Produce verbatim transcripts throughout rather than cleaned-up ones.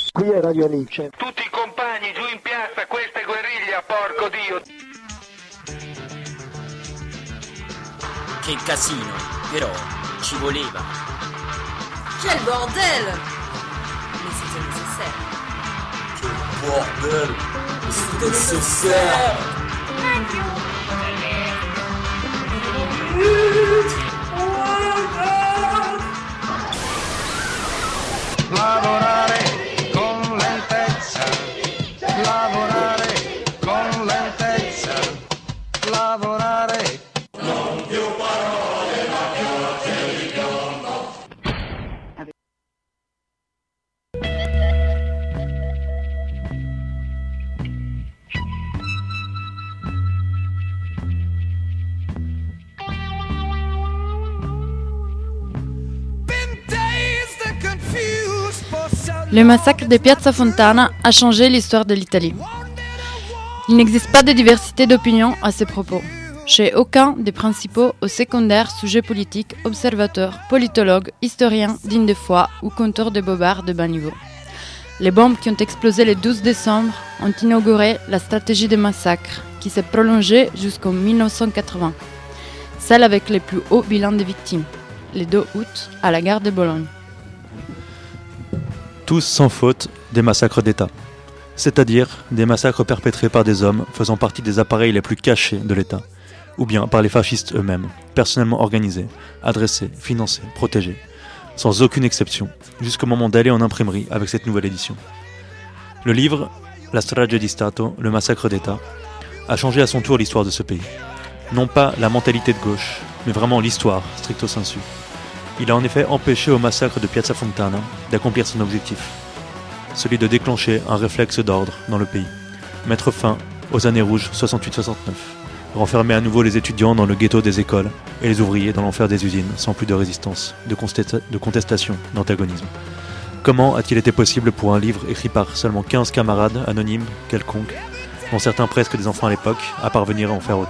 Qui è Radio Alice. Tutti i compagni giù in piazza, questa è guerriglia, porco Dio. Che casino, però ci voleva. Quel bordel! Mais c'était nécessaire. Quel bordel! Mais c'était nécessaire! Lavorare con lentezza, lavorare con lentezza, lavorare. Non più parole, ma più azioni di piombo. Le massacre de Piazza Fontana a changé l'histoire de l'Italie. Il n'existe pas de diversité d'opinion à ces propos. Chez aucun des principaux ou secondaires sujets politiques, observateurs, politologues, historiens dignes de foi ou conteurs de bobards de bas niveau. Les bombes qui ont explosé le douze décembre ont inauguré la stratégie de massacre qui s'est prolongée jusqu'en dix-neuf cent quatre-vingts. Celle avec les plus hauts bilans de victimes, le deux août à la gare de Bologne. Tous sans faute des massacres d'État, c'est-à-dire des massacres perpétrés par des hommes faisant partie des appareils les plus cachés de l'État, ou bien par les fascistes eux-mêmes, personnellement organisés, adressés, financés, protégés, sans aucune exception, jusqu'au moment d'aller en imprimerie avec cette nouvelle édition. Le livre, La strage di Stato, le massacre d'État, a changé à son tour l'histoire de ce pays. Non pas la mentalité de gauche, mais vraiment l'histoire, stricto sensu. Il a en effet empêché au massacre de Piazza Fontana d'accomplir son objectif, celui de déclencher un réflexe d'ordre dans le pays, mettre fin aux années rouges soixante-huit soixante-neuf, renfermer à nouveau les étudiants dans le ghetto des écoles et les ouvriers dans l'enfer des usines sans plus de résistance, de, constata- de contestation, d'antagonisme. Comment a-t-il été possible pour un livre écrit par seulement quinze camarades anonymes, quelconques, dont certains presque des enfants à l'époque, à parvenir à en faire autant ?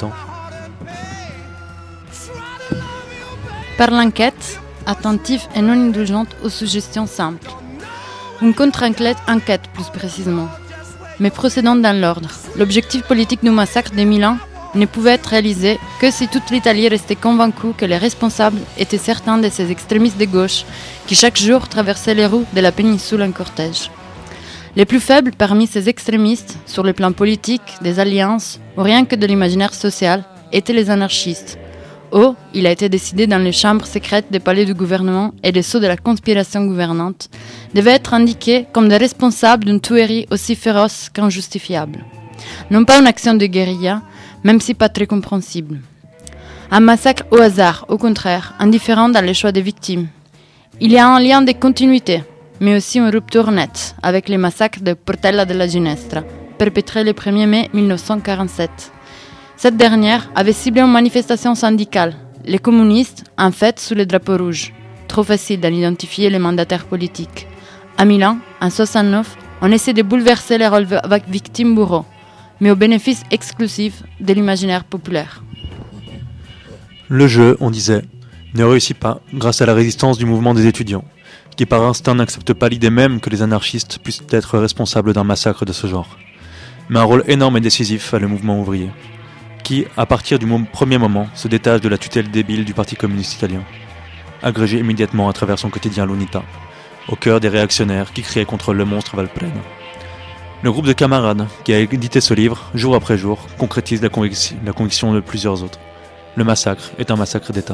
Par l'enquête, attentive et non indulgente aux suggestions simples. Une contre-enquête enquête plus précisément, mais procédant dans l'ordre. L'objectif politique du massacre de Milan ne pouvait être réalisé que si toute l'Italie restait convaincue que les responsables étaient certains de ces extrémistes de gauche qui chaque jour traversaient les rues de la péninsule en cortège. Les plus faibles parmi ces extrémistes, sur le plan politique, des alliances ou rien que de l'imaginaire social, étaient les anarchistes. Oh, il a été décidé dans les chambres secrètes des palais du gouvernement et des sceaux de la conspiration gouvernante, devaient être indiqués comme des responsables d'une tuerie aussi féroce qu'injustifiable. Non pas une action de guérilla, même si pas très compréhensible. Un massacre au hasard, au contraire, indifférent dans les choix des victimes. Il y a un lien de continuité, mais aussi une rupture nette avec les massacres de Portella della Ginestra, perpétrés le premier mai dix-neuf cent quarante-sept. Cette dernière avait ciblé une manifestation syndicale, les communistes, en fait, sous le drapeau rouge. Trop facile d'en identifier les mandataires politiques. À Milan, en soixante-neuf, on essaie de bouleverser les rôles avec victimes-bourreaux, mais au bénéfice exclusif de l'imaginaire populaire. Le jeu, on disait, ne réussit pas grâce à la résistance du mouvement des étudiants, qui par instinct n'acceptent pas l'idée même que les anarchistes puissent être responsables d'un massacre de ce genre. Mais un rôle énorme et décisif a le mouvement ouvrier, qui, à partir du premier moment, se détache de la tutelle débile du Parti communiste italien, agrégé immédiatement à travers son quotidien l'Unità, au cœur des réactionnaires qui criaient contre le monstre Valprena. Le groupe de camarades qui a édité ce livre, jour après jour, concrétise la, convic- la conviction de plusieurs autres. Le massacre est un massacre d'État.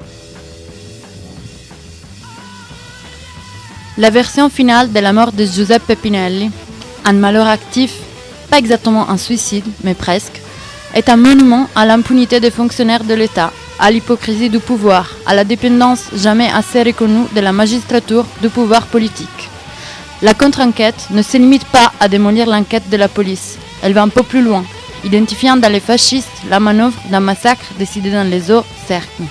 La version finale de la mort de Giuseppe Pinelli, un malheur actif, pas exactement un suicide, mais presque, est un monument à l'impunité des fonctionnaires de l'État, à l'hypocrisie du pouvoir, à la dépendance jamais assez reconnue de la magistrature du pouvoir politique. La contre-enquête ne se limite pas à démolir l'enquête de la police, elle va un peu plus loin, identifiant dans les fascistes la manœuvre d'un massacre décidé dans les eaux cercles.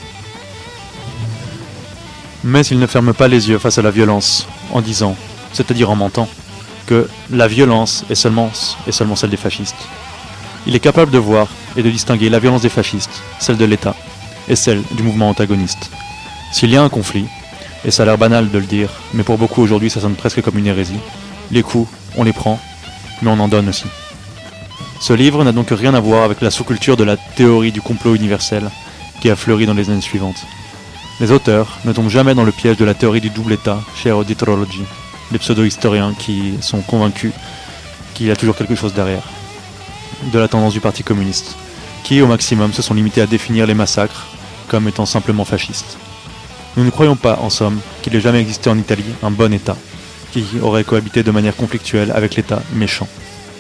Mais il ne ferme pas les yeux face à la violence, en disant, c'est-à-dire en mentant, que la violence est seulement, est seulement celle des fascistes. Il est capable de voir et de distinguer la violence des fascistes, celle de l'État, et celle du mouvement antagoniste. S'il y a un conflit, et ça a l'air banal de le dire, mais pour beaucoup aujourd'hui ça sonne presque comme une hérésie, Les coups, on les prend, mais on en donne aussi. Ce livre n'a donc rien à voir avec la sous-culture de la théorie du complot universel qui a fleuri dans les années suivantes. Les auteurs ne tombent jamais dans le piège de la théorie du double état chez Dietrology, les pseudo-historiens qui sont convaincus qu'il y a toujours quelque chose derrière, de la tendance du Parti communiste, qui au maximum se sont limités à définir les massacres comme étant simplement fascistes. Nous ne croyons pas, en somme, qu'il ait jamais existé en Italie un bon état, qui aurait cohabité de manière conflictuelle avec l'état méchant.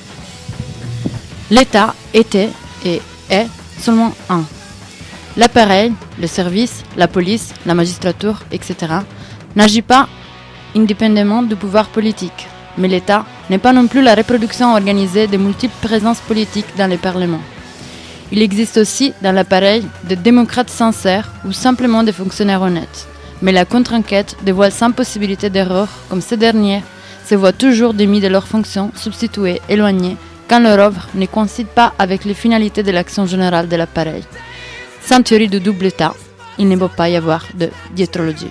L'État était et est seulement un. L'appareil, le service, la police, la magistrature, et cetera n'agit pas indépendamment du pouvoir politique. Mais l'État n'est pas non plus la reproduction organisée de multiples présences politiques dans les parlements. Il existe aussi dans l'appareil des démocrates sincères ou simplement des fonctionnaires honnêtes. Mais la contre-enquête dévoile sans possibilité d'erreur comme ces derniers se voient toujours démis de leurs fonctions, substituées, éloignées, quand leur œuvre ne coïncide pas avec les finalités de l'action générale de l'appareil. Sans théorie de double état, il ne peut pas y avoir de dietrologie.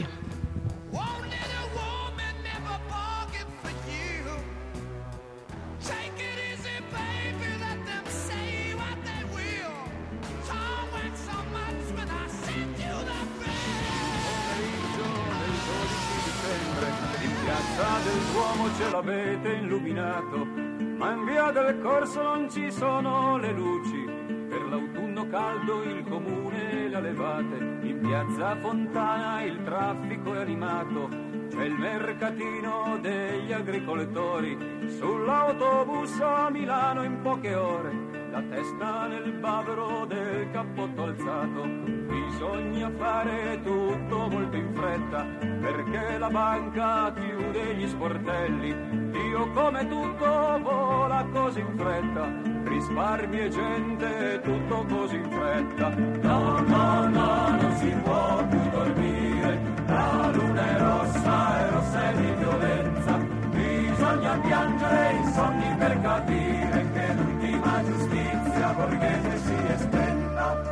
Ce l'avete illuminato, ma in via del corso non ci sono le luci. Per l'autunno caldo il comune le ha levate, in piazza Fontana il traffico è animato. C'è il mercatino degli agricoltori, sull'autobus a Milano in poche ore, la testa nel bavero del cappotto alzato. Bisogna fare tutto molto in fretta, perché la banca chiude gli sportelli. Dio, come tutto vola così in fretta, risparmi e gente, tutto così in fretta. No, no, no, non si può più dormire, la luna è rossa e rossa è di violenza. Bisogna piangere i sogni per capire che l'ultima giustizia borghese si è spenta.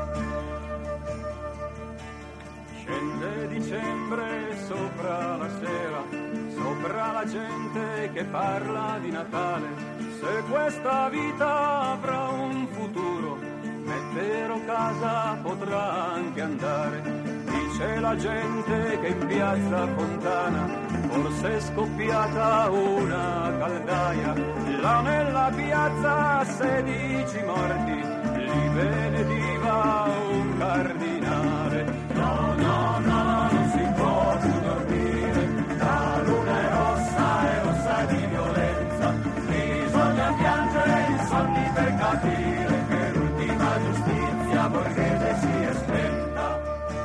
Scende dicembre sopra la sera, sopra la gente che parla di Natale. Se questa vita avrà un futuro, mettero casa potrà anche andare. Dice la gente che in piazza Fontana forse è scoppiata una caldaia. Là nella piazza sedici morti, li benediva un cardinale. No, no, no, non si può più dormire, la luna è rossa e rossa è di violenza. Bisogna piangere i sonni per capire che l'ultima giustizia borghese si è spenta.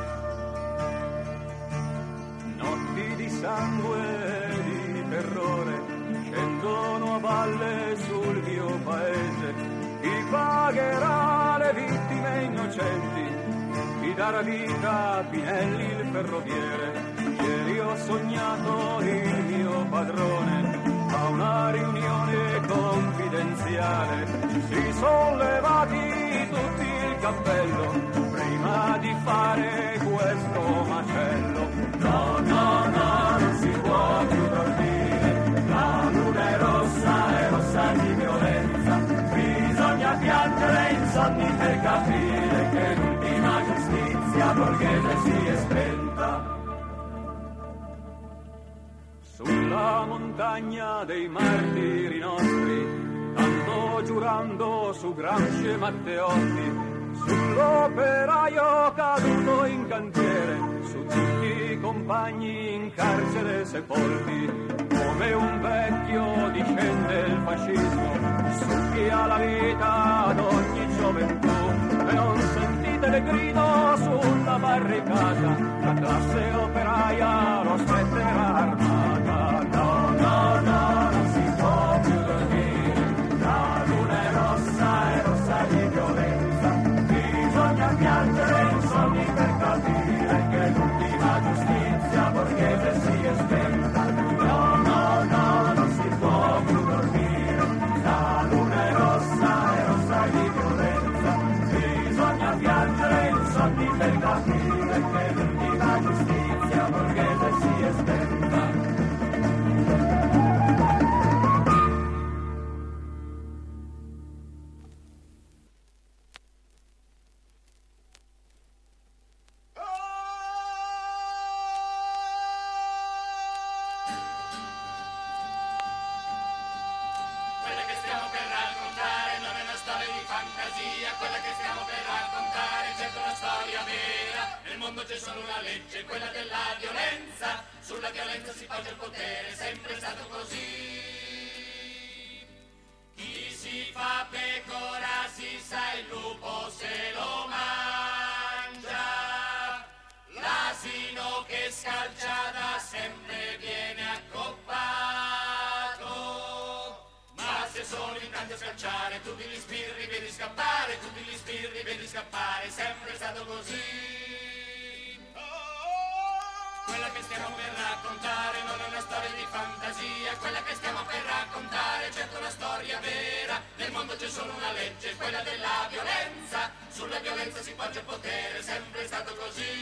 Notti di sangue e di terrore scendono a valle sul mio paese. Chi pagherà le vittime innocenti? Chi darà vita a Pinelli il ferroviere? Ieri ho sognato il mio padrone a una riunione confidenziale. Si sono levati tutti il cappello prima di fare questo macello. No, no, no, non si può più dormire, la luna è rossa e rossa di violenza. Bisogna piangere insonni per capire che l'ultima giustizia borghese si è spenta. Sulla montagna dei martiri nostri, tanto giurando su Gramsci e Matteotti, sull'operaio caduto in cantiere, su tutti i compagni in carcere sepolti. Come un vecchio discende il fascismo, succhia la vita ad ogni gioventù. E non sentite le grido sulla barricata, la classe operaia lo aspetterà armata. No, no, no, non si può più dormire, la luna è rossa e rossa di violenza. Bisogna piangere i sogni per capire che l'ultima giustizia borghese si è spenta. No, no, no, non si può più dormire, la luna è rossa e rossa di violenza. Bisogna piangere i sogni per capire che l'ultima giustizia borghese si è spenta. fantasia, quella che stiamo per raccontare, certo una storia vera. Nel mondo c'è solo una legge, quella della violenza. Sulla violenza si poggia il potere, sempre è stato così. Chi si fa pecora si sa, il lupo se lo mangia. L'asino che scalcia da sempre viene accoppato. Ma se sono in tanti a scalciare, tutti gli sbirri vedi scappare, tutti gli sbirri vedi scappare, sempre è stato così. Quella che stiamo per raccontare non è una storia di fantasia, quella che stiamo per raccontare è certo una storia vera. Nel mondo c'è solo una legge, quella della violenza. Sulla violenza si poggia il potere, sempre è stato così.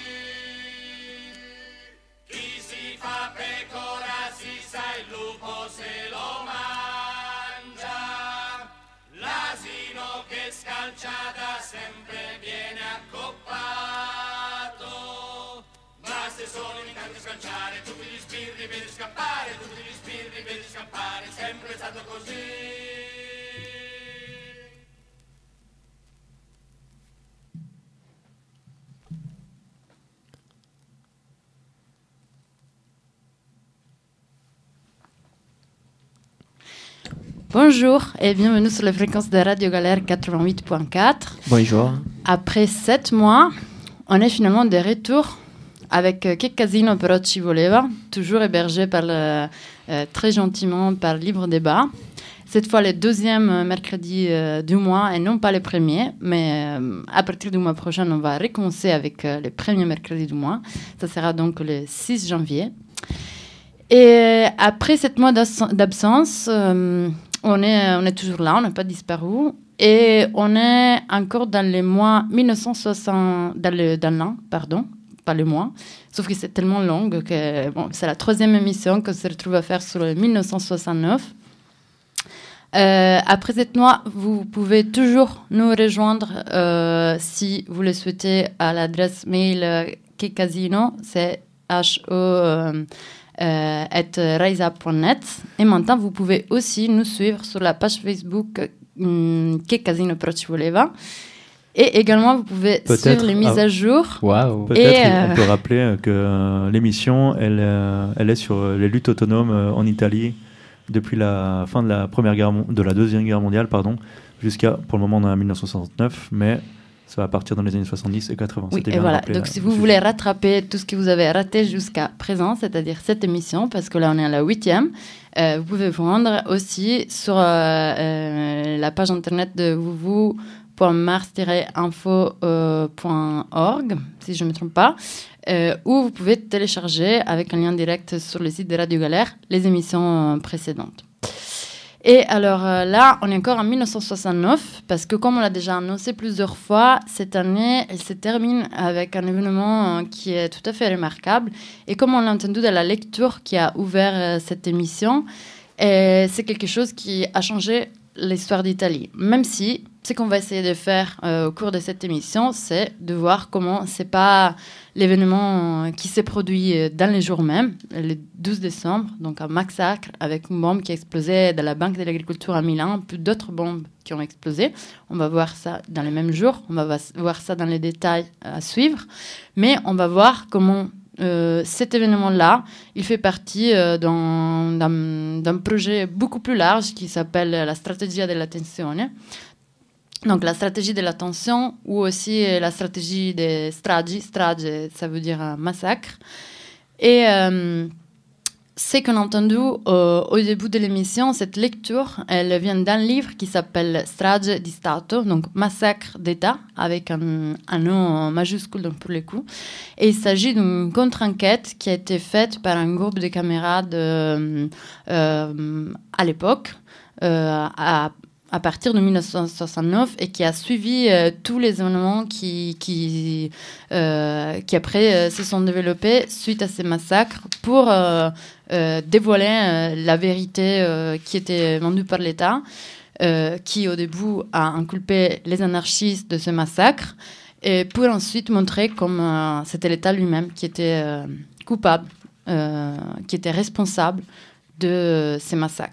Chi si fa pecora si sa, il lupo se lo mangia. L'asino che scalcia da sempre viene accoppato. Ma se sono in tanti a scalciare, tutti gli sbirri vedi scappare, tutti gli sbirri vedi scappare, sempre è stato così. Bonjour et bienvenue sur les fréquences de Radio Galère quatre-vingt-huit point quatre. Bonjour. Après sept mois, on est finalement de retour avec euh, Che Casino però ci voleva, toujours hébergé par le, euh, très gentiment par Libre Débat. Cette fois le deuxième mercredi euh, du mois et non pas le premier, mais euh, à partir du mois prochain, on va recommencer avec euh, le premier mercredi du mois. Ça sera donc le six janvier. Et après sept mois d'absence, euh, on, est, on est toujours là, on n'a pas disparu. Et on est encore dans les mois mille neuf cent soixante, dans, le, dans l'an, pardon, pas le mois. Sauf que c'est tellement long que bon, c'est la troisième émission qu'on se retrouve à faire sur le mille neuf cent soixante-neuf. Euh, après sept mois, vous pouvez toujours nous rejoindre euh, si vous le souhaitez à l'adresse mail euh, Checasino, c'est H O euh, euh, at raisa point net. Et maintenant, vous pouvez aussi nous suivre sur la page Facebook um, Che Casino però ci voleva. Et également, vous pouvez Peut-être suivre les mises ah, à jour. Waouh. Peut-être Et, euh, on peut rappeler que euh, l'émission, elle, euh, elle est sur les luttes autonomes euh, en Italie depuis la fin de la première guerre, de la deuxième guerre mondiale, pardon, jusqu'à pour le moment on est en mille neuf cent soixante-neuf, mais ça va partir dans les années soixante-dix et quatre-vingts. Oui, C'était et bien voilà. rappelé, Donc, là, si le vous sujet. voulez rattraper tout ce que vous avez raté jusqu'à présent, c'est-à-dire cette émission, parce que là, on est à la huitième, euh, vous pouvez vous rendre aussi sur euh, euh, la page internet de www point mars tiret info point org, si je ne me trompe pas, euh, où vous pouvez télécharger avec un lien direct sur le site de Radio Galère les émissions euh, précédentes. Et alors euh, là, on est encore en mille neuf cent soixante-neuf, parce que comme on l'a déjà annoncé plusieurs fois, cette année, elle se termine avec un événement euh, qui est tout à fait remarquable. Et comme on l'a entendu dans la lecture qui a ouvert euh, cette émission, euh, c'est quelque chose qui a changé l'histoire d'Italie. Même si ce qu'on va essayer de faire euh, au cours de cette émission, c'est de voir comment c'est pas l'événement euh, qui s'est produit euh, dans les jours même, le douze décembre, donc un massacre avec une bombe qui a explosé dans la Banque de l'Agriculture à Milan, plus d'autres bombes qui ont explosé. On va voir ça dans les mêmes jours, on va voir ça dans les détails à suivre, mais on va voir comment Euh, cet événement-là, il fait partie euh, d'un, d'un, d'un projet beaucoup plus large qui s'appelle la stratégie della tensione. Donc la stratégie de la tension ou aussi la stratégie des stragi. Strage, ça veut dire un massacre. Et euh, ce qu'on a entendu euh, au début de l'émission, cette lecture, elle vient d'un livre qui s'appelle Strage di Stato, donc Massacre d'État, avec un, un nom majuscule donc pour le coup. Et il s'agit d'une contre-enquête qui a été faite par un groupe de camarades euh, euh, à l'époque, euh, à à partir de mille neuf cent soixante-neuf et qui a suivi euh, tous les événements qui, qui, euh, qui après euh, se sont développés suite à ces massacres pour euh, euh, dévoiler euh, la vérité euh, qui était vendue par l'État, euh, qui au début a inculpé les anarchistes de ce massacre et pour ensuite montrer comme euh, c'était l'État lui-même qui était euh, coupable, euh, qui était responsable de ces massacres.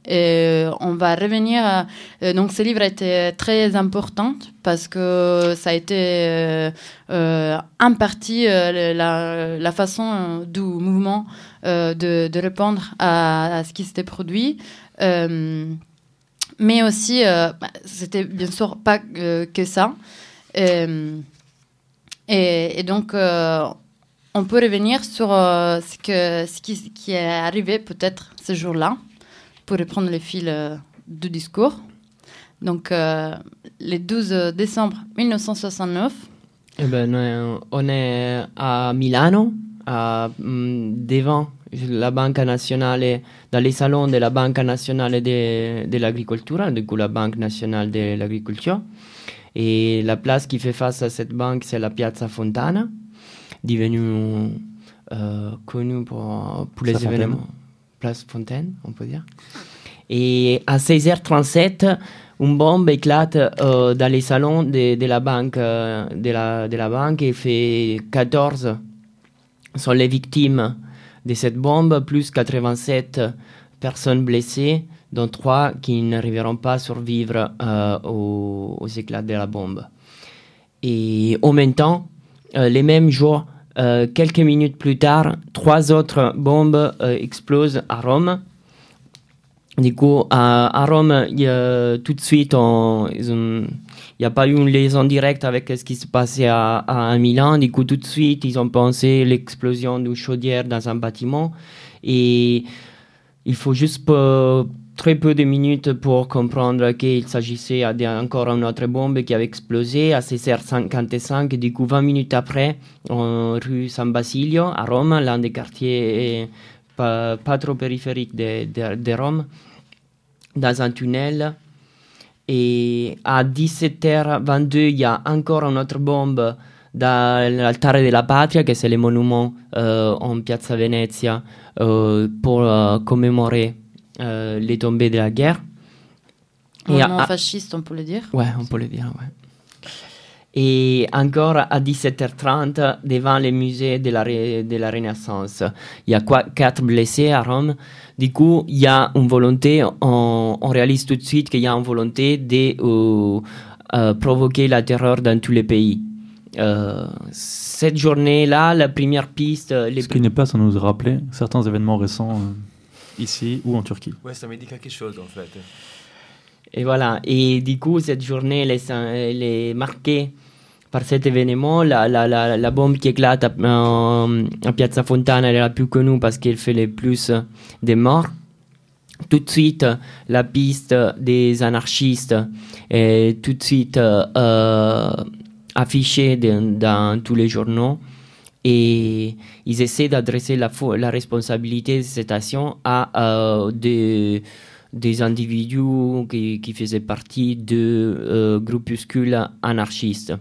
Et on va revenir. À, euh, donc, ce livre a été très important parce que ça a été euh, euh, en partie euh, la, la façon du mouvement euh, de, de répondre à, à ce qui s'était produit. Euh, mais aussi, euh, bah, c'était bien sûr pas euh, que ça. Euh, et, et donc, euh, on peut revenir sur euh, ce, que, ce qui, qui est arrivé peut-être ce jour-là, pour reprendre le fil euh, du discours. Donc, euh, le douze décembre dix-neuf cent soixante-neuf. Eh ben, on est à Milano, à, devant la Banque nationale, dans les salons de la Banque nationale de, de l'agriculture, du coup la Banque nationale de l'agriculture. Et la place qui fait face à cette banque, c'est la Piazza Fontana, devenue euh, connue pour, pour les Fontaine. événements. Place Fontaine, on peut dire. Et à seize heures trente-sept, une bombe éclate euh, dans les salons de, de, la banque, euh, de, la, de la banque et fait quatorze sont les victimes de cette bombe, plus quatre-vingt-sept personnes blessées, dont trois qui n'arriveront pas à survivre euh, aux, aux éclats de la bombe. Et en même temps, euh, les mêmes jours, euh, quelques minutes plus tard, trois autres bombes euh, explosent à Rome. Du coup, à, à Rome, y a, tout de suite, il n'y a pas eu une liaison directe avec ce qui se passait à, à, à Milan. Du coup, tout de suite, ils ont pensé l'explosion d'une chaudière dans un bâtiment. Et il faut juste peu, très peu de minutes pour comprendre qu'il s'agissait d'encore une autre bombe qui avait explosé à seize heures cinquante-cinq. Du coup, vingt minutes après, en rue San Basilio, à Rome, l'un des quartiers pas, pas trop périphériques de, de, de Rome, dans un tunnel. Et à dix-sept heures vingt-deux, il y a encore une autre bombe dans l'Altare della Patria, que c'est le monument euh, en Piazza Venezia euh, pour euh, commémorer euh, les tombées de la guerre. Monument fasciste, on peut le dire. Ouais, on peut le dire, ouais. Et encore à dix-sept heures trente, devant le musée de la, de la Renaissance, il y a quoi, quatre blessés à Rome. Du coup, il y a une volonté, on, on réalise tout de suite qu'il y a une volonté de euh, euh, provoquer la terreur dans tous les pays. Euh, cette journée-là, la première piste... Les Ce qui n'est pas sans nous rappeler certains événements récents euh, ici ou en Turquie. Ouais, ça me dit quelque chose en fait. Et voilà, et du coup, cette journée, elle est, elle est marquée par cet événement. La, la, la, la bombe qui éclate à, euh, à Piazza Fontana, elle est la plus connue parce qu'elle fait le plus de morts. Tout de suite, la piste des anarchistes est tout de suite euh, affichée de, dans tous les journaux. Et ils essaient d'adresser la, la responsabilité de cette action à euh, des... des individus qui, qui faisaient partie de euh, groupuscules anarchistes.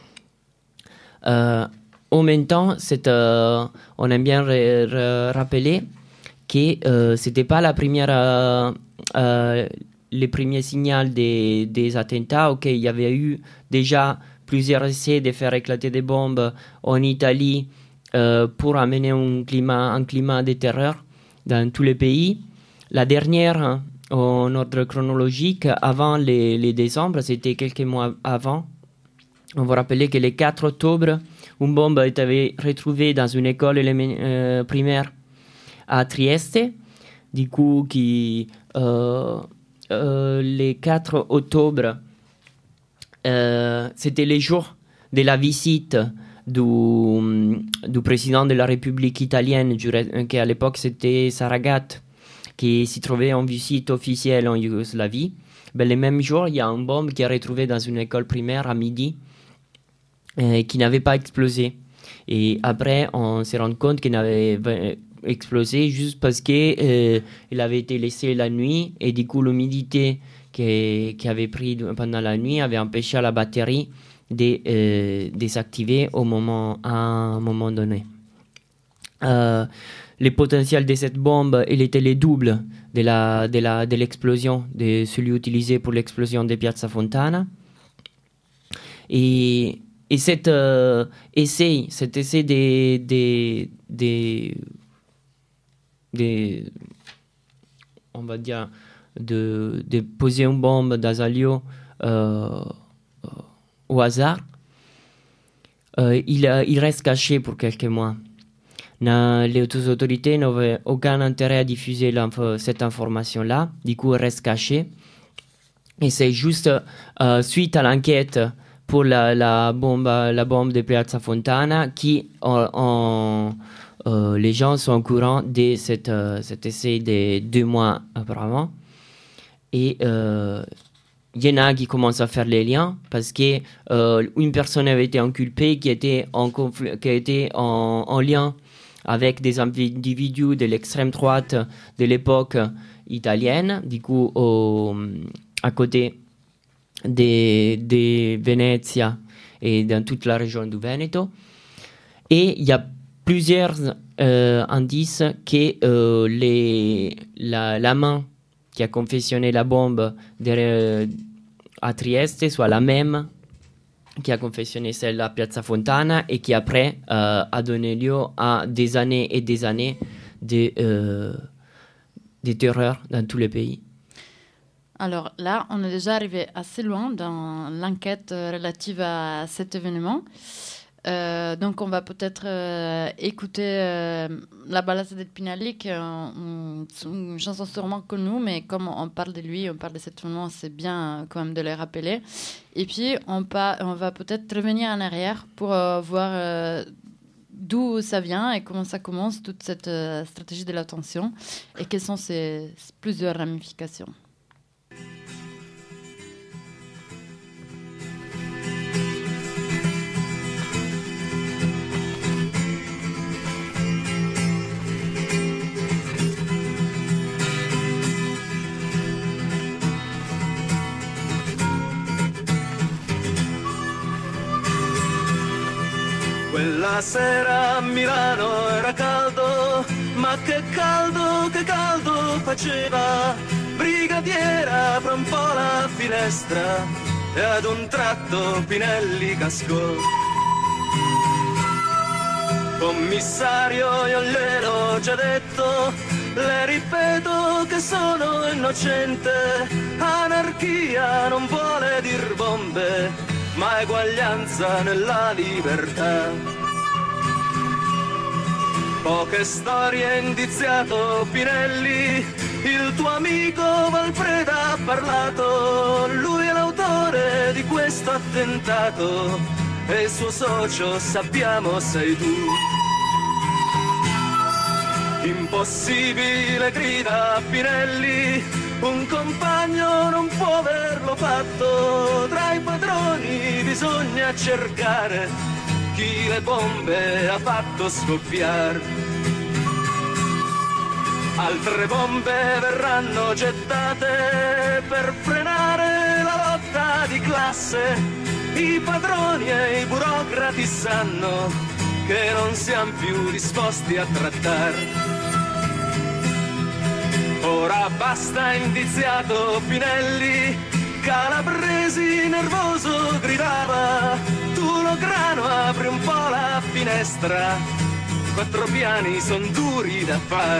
Euh, en même temps, euh, on aime bien re, re, rappeler que euh, ce n'était pas la première, euh, euh, le premier signal des, des attentats. Okay, il y avait eu déjà plusieurs essais de faire éclater des bombes en Italie euh, pour amener un climat, un climat de terreur dans tous les pays. La dernière, en ordre chronologique, avant les, les décembre, c'était quelques mois avant. On va rappeler que le quatre octobre, une bombe a été retrouvée dans une école euh, primaire à Trieste. Du coup, qui, euh, euh, le quatre octobre, euh, c'était le jour de la visite du, du président de la République italienne, qui à l'époque c'était Saragat, qui s'y trouvait en visite officielle en Yougoslavie. Ben, le même jour, il y a une bombe qui est retrouvée dans une école primaire à midi, euh, qui n'avait pas explosé. Et après, on s'est rendu compte qu'il n'avait explosé juste parce qu'il euh, avait été laissé la nuit, et du coup, l'humidité qui, qui avait pris pendant la nuit avait empêché la batterie de euh, désactiver au moment, à un moment donné. Euh, Le potentiel de cette bombe, il était le double de, la, de, la, de l'explosion, de celui utilisé pour l'explosion de Piazza Fontana. Et, et cet, euh, essai, cet essai de, de, de, de, on va dire, de, de poser une bombe dans un lieu euh, au hasard, euh, il, il reste caché pour quelques mois. Na, les autorités n'avaient aucun intérêt à diffuser cette information-là, du coup, il reste caché. Et c'est juste euh, suite à l'enquête pour la, la, bombe, la bombe de Piazza Fontana qui on, on, euh, les gens sont au courant de cette, euh, cet essai de deux mois auparavant. Et euh, il y en a qui commencent à faire les liens parce qu'une euh, personne avait été inculpée qui était en, confl- qui était en, en lien avec des individus de l'extrême droite de l'époque italienne, du coup au, à côté de, de Venezia et dans toute la région du Veneto. Et il y a plusieurs euh, indices que euh, les, la, la main qui a confectionné la bombe de, à Trieste soit la même qui a confectionné celle à Piazza Fontana et qui après euh, a donné lieu à des années et des années de, euh, de terreur dans tous les pays. Alors là, on est déjà arrivé assez loin dans l'enquête relative à cet événement. Euh, donc on va peut-être euh, écouter euh, la Ballata del Pinelli, qui est une, une chanson sûrement connue, mais comme on parle de lui, on parle de cet événement, c'est bien euh, quand même de le rappeler. Et puis on, pa- on va peut-être revenir en arrière pour euh, voir euh, d'où ça vient et comment ça commence, toute cette euh, stratégie de l'attention, et quelles sont ses plusieurs ramifications. Quella sera a Milano era caldo, ma che caldo, che caldo faceva. Brigadiera apre un po' la finestra e ad un tratto Pinelli cascò. Commissario, io gliel'ho già detto, le ripeto che sono innocente. Anarchia non vuole dir bombe, ma eguaglianza nella libertà. Poche storie indiziato Pinelli, il tuo amico Valfreda ha parlato, lui è l'autore di questo attentato e il suo socio sappiamo sei tu. Impossibile grida Pinelli, un compagno non può averlo fatto, tra i padroni bisogna cercare chi le bombe ha fatto scoppiare. Altre bombe verranno gettate per frenare la lotta di classe, i padroni e i burocrati sanno che non siamo più disposti a trattare. Ora basta indiziato Pinelli, Calabresi nervoso gridava, tu lo grano apri un po' la finestra, quattro piani son duri da far.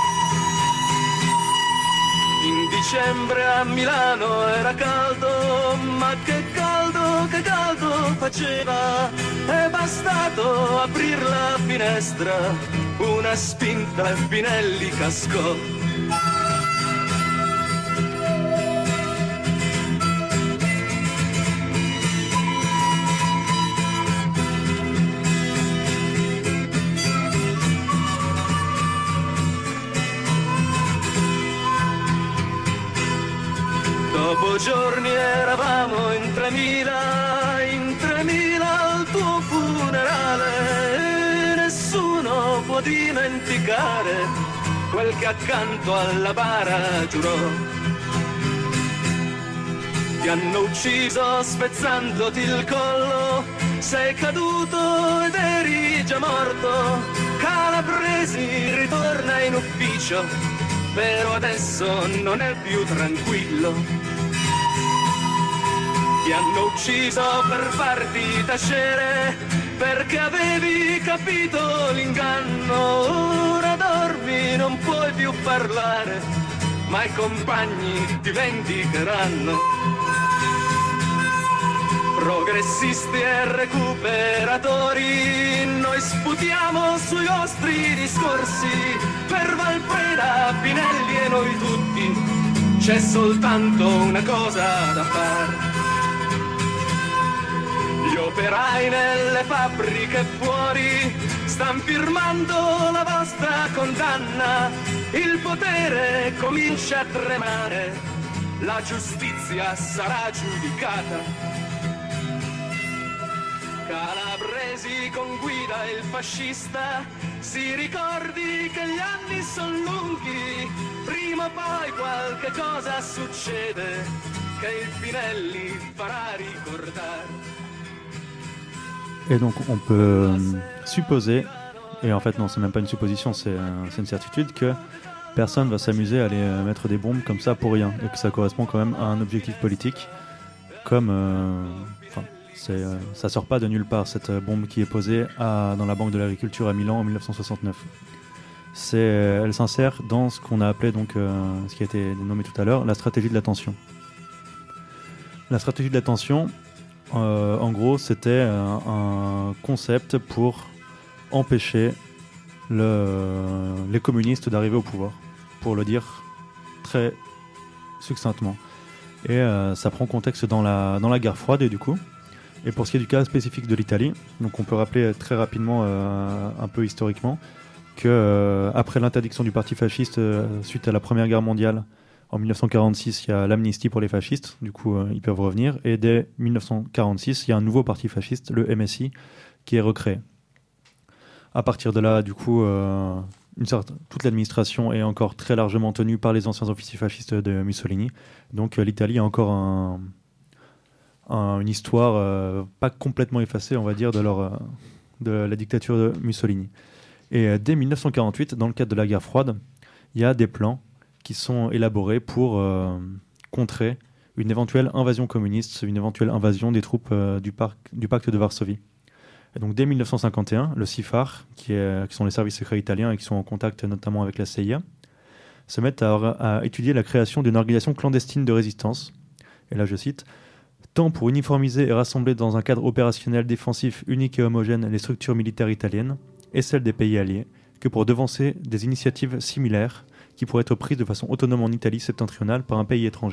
In dicembre a Milano era caldo, ma che caldo, che caldo faceva, è bastato aprir la finestra, una spinta e Pinelli cascò. Dopo giorni eravamo in tremila, in tremila al tuo funerale, e nessuno può dimenticare quel che accanto alla bara giurò. Ti hanno ucciso spezzandoti il collo, sei caduto ed eri già morto. Calabresi ritorna in ufficio, però adesso non è più tranquillo. Ti hanno ucciso per farti tacere, perché avevi capito l'inganno. Ora dormi, non puoi più parlare, ma i compagni ti vendicheranno. Progressisti e recuperatori, noi sputiamo sui vostri discorsi, per Valpreda, Pinelli e noi tutti, c'è soltanto una cosa da fare. Gli operai nelle fabbriche fuori stan firmando la vostra condanna, il potere comincia a tremare, la giustizia sarà giudicata. Calabresi con guida il fascista, si ricordi che gli anni sono lunghi, prima o poi qualche cosa succede che il Pinelli farà ricordare. Et donc on peut euh, supposer, et en fait non, c'est même pas une supposition, c'est, euh, c'est une certitude, que personne va s'amuser à aller euh, mettre des bombes comme ça pour rien, et que ça correspond quand même à un objectif politique, comme, enfin, euh, c'est, euh, ça sort pas de nulle part, cette euh, bombe qui est posée à, dans la Banque de l'Agriculture à Milan en dix-neuf cent soixante-neuf. C'est, euh, elle s'insère dans ce qu'on a appelé, donc, euh, ce qui a été nommé tout à l'heure, la stratégie de l'attention. La stratégie de l'attention, Euh, en gros, c'était un, un concept pour empêcher le, les communistes d'arriver au pouvoir, pour le dire très succinctement. Et euh, ça prend contexte dans la, dans la guerre froide, et du coup. Et pour ce qui est du cas spécifique de l'Italie, donc on peut rappeler très rapidement, euh, un peu historiquement, que euh, après l'interdiction du parti fasciste euh, suite à la Première Guerre mondiale, en dix-neuf cent quarante-six, il y a l'amnistie pour les fascistes, du coup euh, ils peuvent revenir, et dès dix-neuf cent quarante-six, il y a un nouveau parti fasciste, le M S I, qui est recréé. À partir de là, du coup, euh, une sorte, toute l'administration est encore très largement tenue par les anciens officiers fascistes de Mussolini, donc euh, l'Italie a encore un, un, une histoire euh, pas complètement effacée, on va dire, de, leur, euh, de la dictature de Mussolini. Et euh, dès dix-neuf cent quarante-huit, dans le cadre de la guerre froide, il y a des plans qui sont élaborés pour euh, contrer une éventuelle invasion communiste, une éventuelle invasion des troupes euh, du, parc, du pacte de Varsovie. Et donc dès dix-neuf cent cinquante et un, le SIFAR, qui, est, qui sont les services secrets italiens et qui sont en contact notamment avec la C I A, se mettent à, à étudier la création d'une organisation clandestine de résistance. Et là je cite, « Tant pour uniformiser et rassembler dans un cadre opérationnel défensif unique et homogène les structures militaires italiennes et celles des pays alliés, que pour devancer des initiatives similaires qui pourraient être prises de façon autonome en Italie septentrionale par un pays étranger. »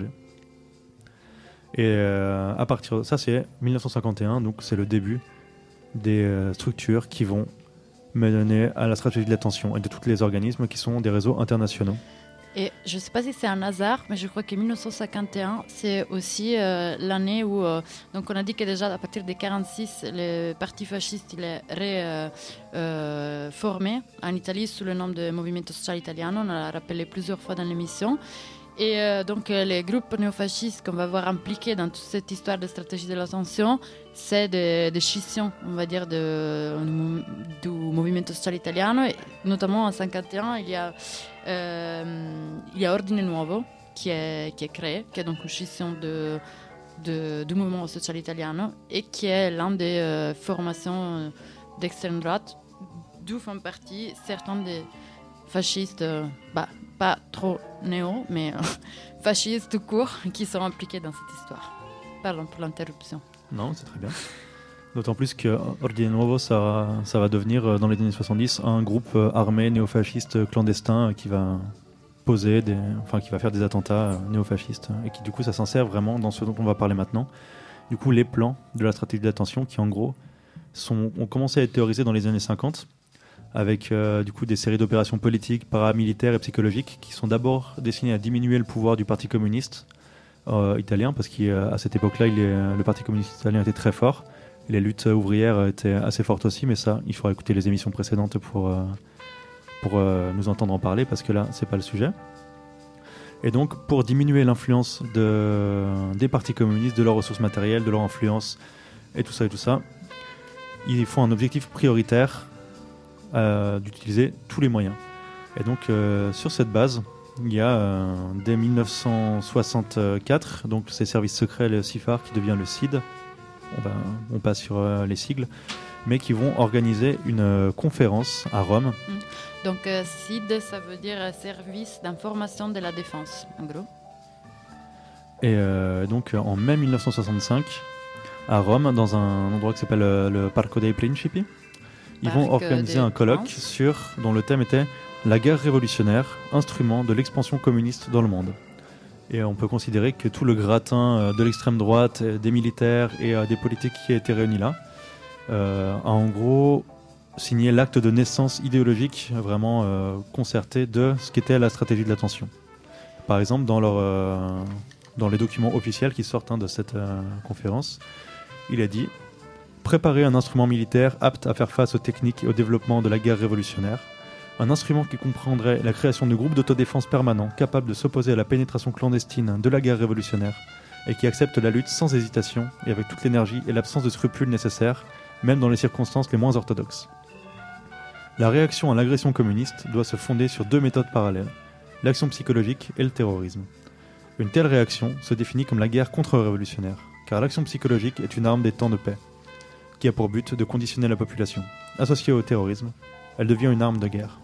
Et euh, à partir de ça, c'est dix-neuf cent cinquante et un, donc c'est le début des euh, structures qui vont mener à la stratégie de l'attention et de tous les organismes qui sont des réseaux internationaux. Et je ne sais pas si c'est un hasard, mais je crois que dix-neuf cent cinquante et un, c'est aussi euh, l'année où... Euh, donc on a dit que déjà à partir de mille neuf cent quarante-six, le parti fasciste il est réformé euh, euh, en Italie sous le nom de Movimento Sociale Italiano, on l'a rappelé plusieurs fois dans l'émission. Et euh, donc euh, les groupes néofascistes qu'on va voir impliqués dans toute cette histoire de stratégie de l'attention, c'est des de scissions, on va dire, de, du Movimento Sociale Italiano. Et notamment en cinquante et un, il y a, euh, il y a Ordine Nuovo qui est, qui est créé, qui est donc une scission de, de, du mouvement social italiano et qui est l'une des euh, formations d'extrême droite, d'où font partie certains des fascistes, euh, bah, pas trop néo, mais euh, fascistes tout court, qui sont impliqués dans cette histoire. Pardon pour l'interruption. Non, c'est très bien. D'autant plus que Ordine Nuovo, ça, ça va devenir, dans les années soixante-dix, un groupe armé néofasciste clandestin qui va poser, des, enfin qui va faire des attentats néofascistes, et qui du coup, ça s'insère vraiment dans ce dont on va parler maintenant. Du coup, les plans de la stratégie d'attention qui, en gros, sont, ont commencé à être théorisés dans les années cinquante, avec euh, du coup des séries d'opérations politiques, paramilitaires et psychologiques qui sont d'abord destinées à diminuer le pouvoir du Parti communiste euh, italien, parce qu'à cette époque-là, il est, le Parti communiste italien était très fort, et les luttes ouvrières étaient assez fortes aussi, mais ça, il faudra écouter les émissions précédentes pour, euh, pour euh, nous entendre en parler, parce que là, c'est pas le sujet. Et donc, pour diminuer l'influence de, des partis communistes, de leurs ressources matérielles, de leur influence, et tout ça et tout ça, ils font un objectif prioritaire euh, d'utiliser tous les moyens. Et donc, euh, sur cette base, il y a, euh, dès dix-neuf cent soixante-quatre, donc ces services secrets, le SIFAR, qui devient le C I D, on, va, on passe sur euh, les sigles, mais qui vont organiser une euh, conférence à Rome. Mm. Donc euh, S I D, ça veut dire euh, Service d'information de la défense, en gros. Et euh, donc en mai mille neuf cent soixante-cinq, à Rome, dans un endroit qui s'appelle euh, le Parco dei Principi, ils Parc vont organiser un colloque sur, dont le thème était « La guerre révolutionnaire, instrument de l'expansion communiste dans le monde ». Et on peut considérer que tout le gratin euh, de l'extrême droite, euh, des militaires et euh, des politiques qui a été réuni là, euh, a en gros signé l'acte de naissance idéologique vraiment euh, concerté de ce qu'était la stratégie de l'attention. Par exemple, dans, leur, euh, dans les documents officiels qui sortent hein, de cette euh, conférence, il a dit « Préparer un instrument militaire apte à faire face aux techniques et au développement de la guerre révolutionnaire. Un instrument qui comprendrait la création de groupes d'autodéfense permanents capables de s'opposer à la pénétration clandestine de la guerre révolutionnaire et qui acceptent la lutte sans hésitation et avec toute l'énergie et l'absence de scrupules nécessaires, même dans les circonstances les moins orthodoxes. La réaction à l'agression communiste doit se fonder sur deux méthodes parallèles, l'action psychologique et le terrorisme. Une telle réaction se définit comme la guerre contre-révolutionnaire, car l'action psychologique est une arme des temps de paix, qui a pour but de conditionner la population. Associée au terrorisme, elle devient une arme de guerre.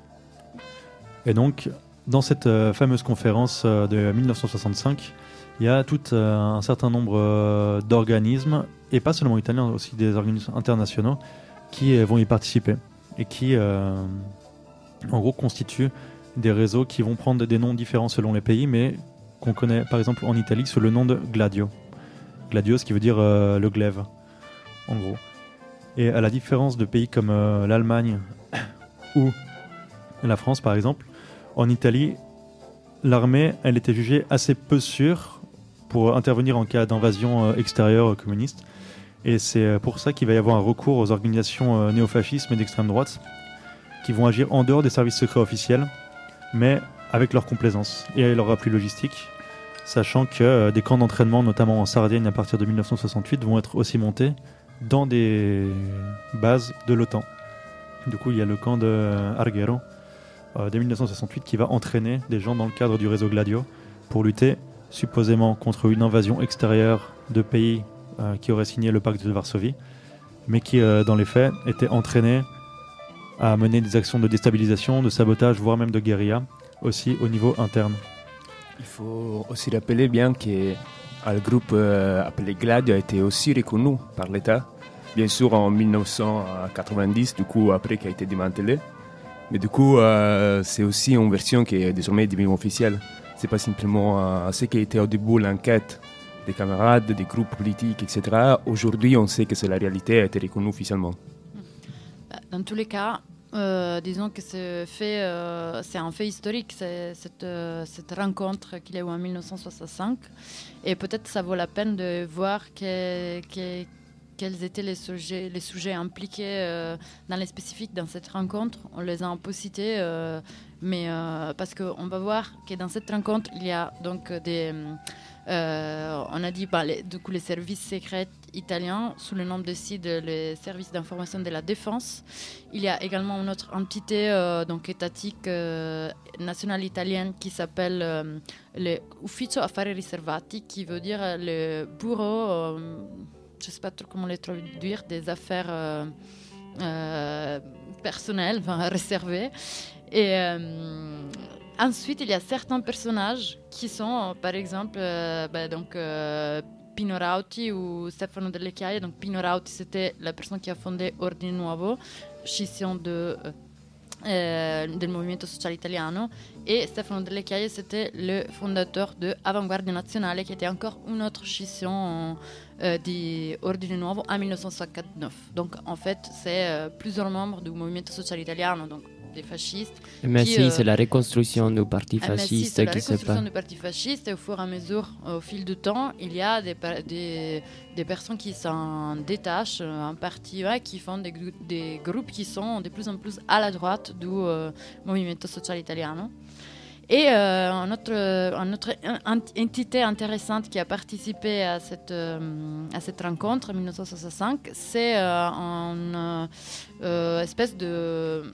Et donc, dans cette euh, fameuse conférence euh, de mille neuf cent soixante-cinq, il y a tout euh, un certain nombre euh, d'organismes, et pas seulement italiens, aussi des organismes internationaux, qui euh, vont y participer, et qui, euh, en gros, constituent des réseaux qui vont prendre des noms différents selon les pays, mais qu'on connaît, par exemple, en Italie, sous le nom de Gladio. Gladio, ce qui veut dire euh, le glaive, en gros. Et à la différence de pays comme euh, l'Allemagne ou la France, par exemple, en Italie, l'armée, elle était jugée assez peu sûre pour intervenir en cas d'invasion euh, extérieure euh, communiste. Et c'est pour ça qu'il va y avoir un recours aux organisations euh, néofascistes et d'extrême droite qui vont agir en dehors des services secrets officiels, mais avec leur complaisance et leur appui logistique, sachant que euh, des camps d'entraînement, notamment en Sardaigne à partir de mille neuf cent soixante-huit, vont être aussi montés dans des bases de l'OTAN. Du coup, il y a le camp de euh, Arghero euh, de mille neuf cent soixante-huit qui va entraîner des gens dans le cadre du réseau Gladio pour lutter supposément contre une invasion extérieure de pays euh, qui auraient signé le pacte de Varsovie, mais qui, euh, dans les faits, étaient entraînés à mener des actions de déstabilisation, de sabotage, voire même de guérilla, aussi au niveau interne. Il faut aussi rappeler bien que le groupe euh, appelé Gladio a été aussi reconnu par l'État, bien sûr en mille neuf cent quatre-vingt-dix, du coup après qu'il a été démantelé. Mais du coup, euh, c'est aussi une version qui est désormais devenue officielle. C'est pas simplement euh, ce qui a été au début l'enquête des camarades, des groupes politiques, et cetera. Aujourd'hui, on sait que c'est la réalité, a été reconnue officiellement. Dans tous les cas, euh, disons que c'est, fait, euh, c'est un fait historique, c'est, cette, euh, cette rencontre qu'il y a eu en mille neuf cent soixante-cinq. Et peut-être ça vaut la peine de voir que, que, quels étaient les sujets, les sujets impliqués euh, dans les spécifiques dans cette rencontre. On les a un peu cités, euh, mais euh, parce qu'on va voir que dans cette rencontre, il y a donc des... Euh, on a dit bah, les, du coup, les services secrets italiens, sous le nom de S I D, les services d'information de la défense. Il y a également une autre entité euh, donc étatique euh, nationale italienne qui s'appelle euh, le Ufficio Affari Riservati, qui veut dire le bureau, euh, je ne sais pas trop comment le traduire, des affaires euh, euh, personnelles, enfin, réservées. Et euh, ensuite, il y a certains personnages qui sont, par exemple, euh, bah, donc, euh, Pino Rauti ou Stefano Delle Chiaie. Donc, Pino Rauti, c'était la personne qui a fondé Ordine Nuovo, scission de, euh, del Movimento Sociale Italiano. Et Stefano Delle Chiaie, c'était le fondateur de Avanguardia Nazionale, qui était encore une autre scission euh, di Ordine Nuovo en mille neuf cent soixante-neuf. Donc, en fait, c'est euh, plusieurs membres du Movimento Sociale Italiano, donc des fascistes. Mais qui, si, euh, c'est la reconstruction du parti ah, fasciste si, c'est la qui se reconstruction passe. du parti fasciste, et au fur et à mesure, au fil du temps, il y a des, des, des personnes qui s'en détachent, un parti ouais, qui font des, des groupes qui sont de plus en plus à la droite du euh, Movimento Sociale Italiano. Et euh, une autre, une autre entité intéressante qui a participé à cette, euh, à cette rencontre en mille neuf cent soixante-cinq, c'est euh, une euh, espèce de...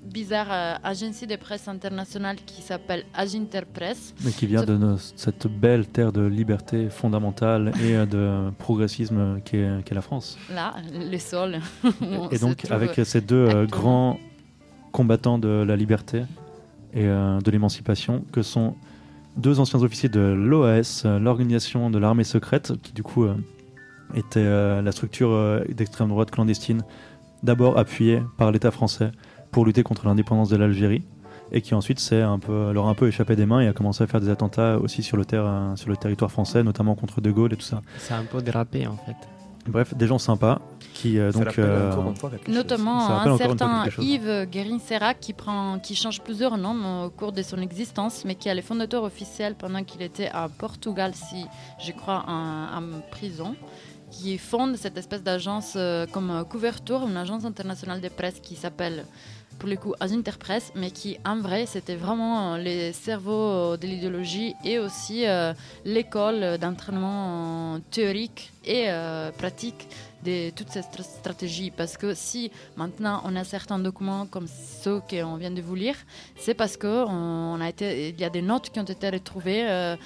bizarre euh, agence de presse internationale qui s'appelle Aginterpress. Mais qui vient Ça- de nos- cette belle terre de liberté fondamentale et euh, de progressisme qu'est, qu'est la France. Là, le sol. Et donc, avec ces deux euh, grands combattants de la liberté et euh, de l'émancipation, que sont deux anciens officiers de l'O A S, euh, l'organisation de l'armée secrète, qui du coup euh, était euh, la structure euh, d'extrême droite clandestine, d'abord appuyée par l'État français pour lutter contre l'indépendance de l'Algérie, et qui ensuite s'est un peu, leur a un peu échappé des mains et a commencé à faire des attentats aussi sur le, terre, sur le territoire français, notamment contre De Gaulle et tout ça. C'est un peu dérapé en fait. Bref, des gens sympas qui euh, Ça donc rappelle euh, encore une fois quelque chose. Notamment Ça rappelle un encore une fois certain quelque chose. Yves Guérin-Serra qui, prend, qui change plusieurs noms au cours de son existence, mais qui est le fondateur officiel pendant qu'il était à Portugal, si je crois, en, en prison, qui fonde cette espèce d'agence euh, comme euh, couverture, une agence internationale de presse qui s'appelle pour le coup Aginterpress, mais qui en vrai c'était vraiment euh, les cerveaux de l'idéologie et aussi euh, l'école d'entraînement euh, théorique et euh, pratique de toutes ces stra- stratégies. Parce que si maintenant on a certains documents comme ceux qu'on vient de vous lire, c'est parce que on a été, il y a des notes qui ont été retrouvées euh,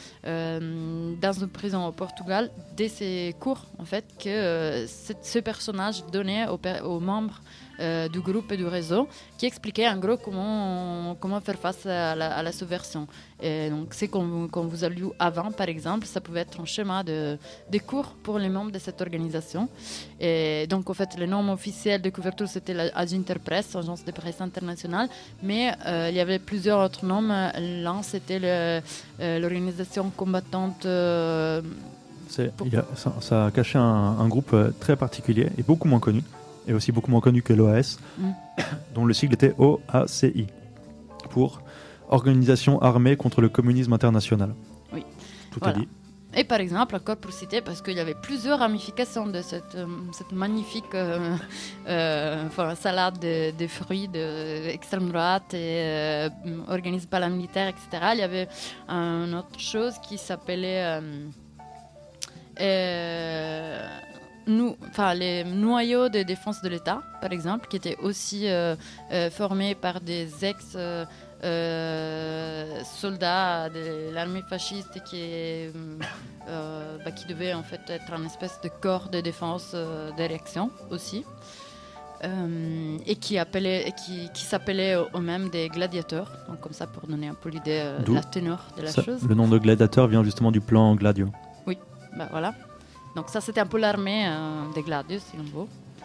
euh, dans une prison au Portugal dès ces cours en fait que euh, ce, ce personnage donnait aux, per- aux membres euh, du groupe et du réseau, qui expliquait en gros comment, comment faire face à la, à la subversion. Et donc, c'est qu'on, qu'on vous a lu avant, par exemple, ça pouvait être un schéma de, de cours pour les membres de cette organisation. Et donc, en fait, le nom officiel de couverture, c'était l'Aginterpress, Agence de presse internationale, mais euh, il y avait plusieurs autres noms. L'un, c'était le, euh, l'organisation combattante. Euh, C'est, il y a- ça, ça a caché un, un groupe euh, très particulier et beaucoup moins connu, et aussi beaucoup moins connu que l'O A S, Mm. dont le sigle était O A C I, pour Organisation armée contre le communisme international. Oui. Tout Voilà. est dit. Et par exemple, encore pour citer, parce qu'il y avait plusieurs ramifications de cette, euh, cette magnifique euh, euh, enfin, salade de, de fruits d'extrême droite et euh, organisme paramilitaire, et cetera. Il y avait une autre chose qui s'appelait euh, euh, nous, enfin, les noyaux de défense de l'État, par exemple, qui étaient aussi euh, euh, formés par des ex- euh, euh, soldats de l'armée fasciste qui, est, euh, bah, qui devait en fait être une espèce de corps de défense euh, de réaction aussi. Euh, et qui, appelait, et qui, qui s'appelait eux-mêmes des gladiateurs, donc comme ça pour donner un peu l'idée euh, de D'où la teneur de la Ça- chose. le nom de gladiateur vient justement du plan Gladio. Oui, bah voilà. Donc ça c'était un peu l'armée euh, des gladius, si l'on veut.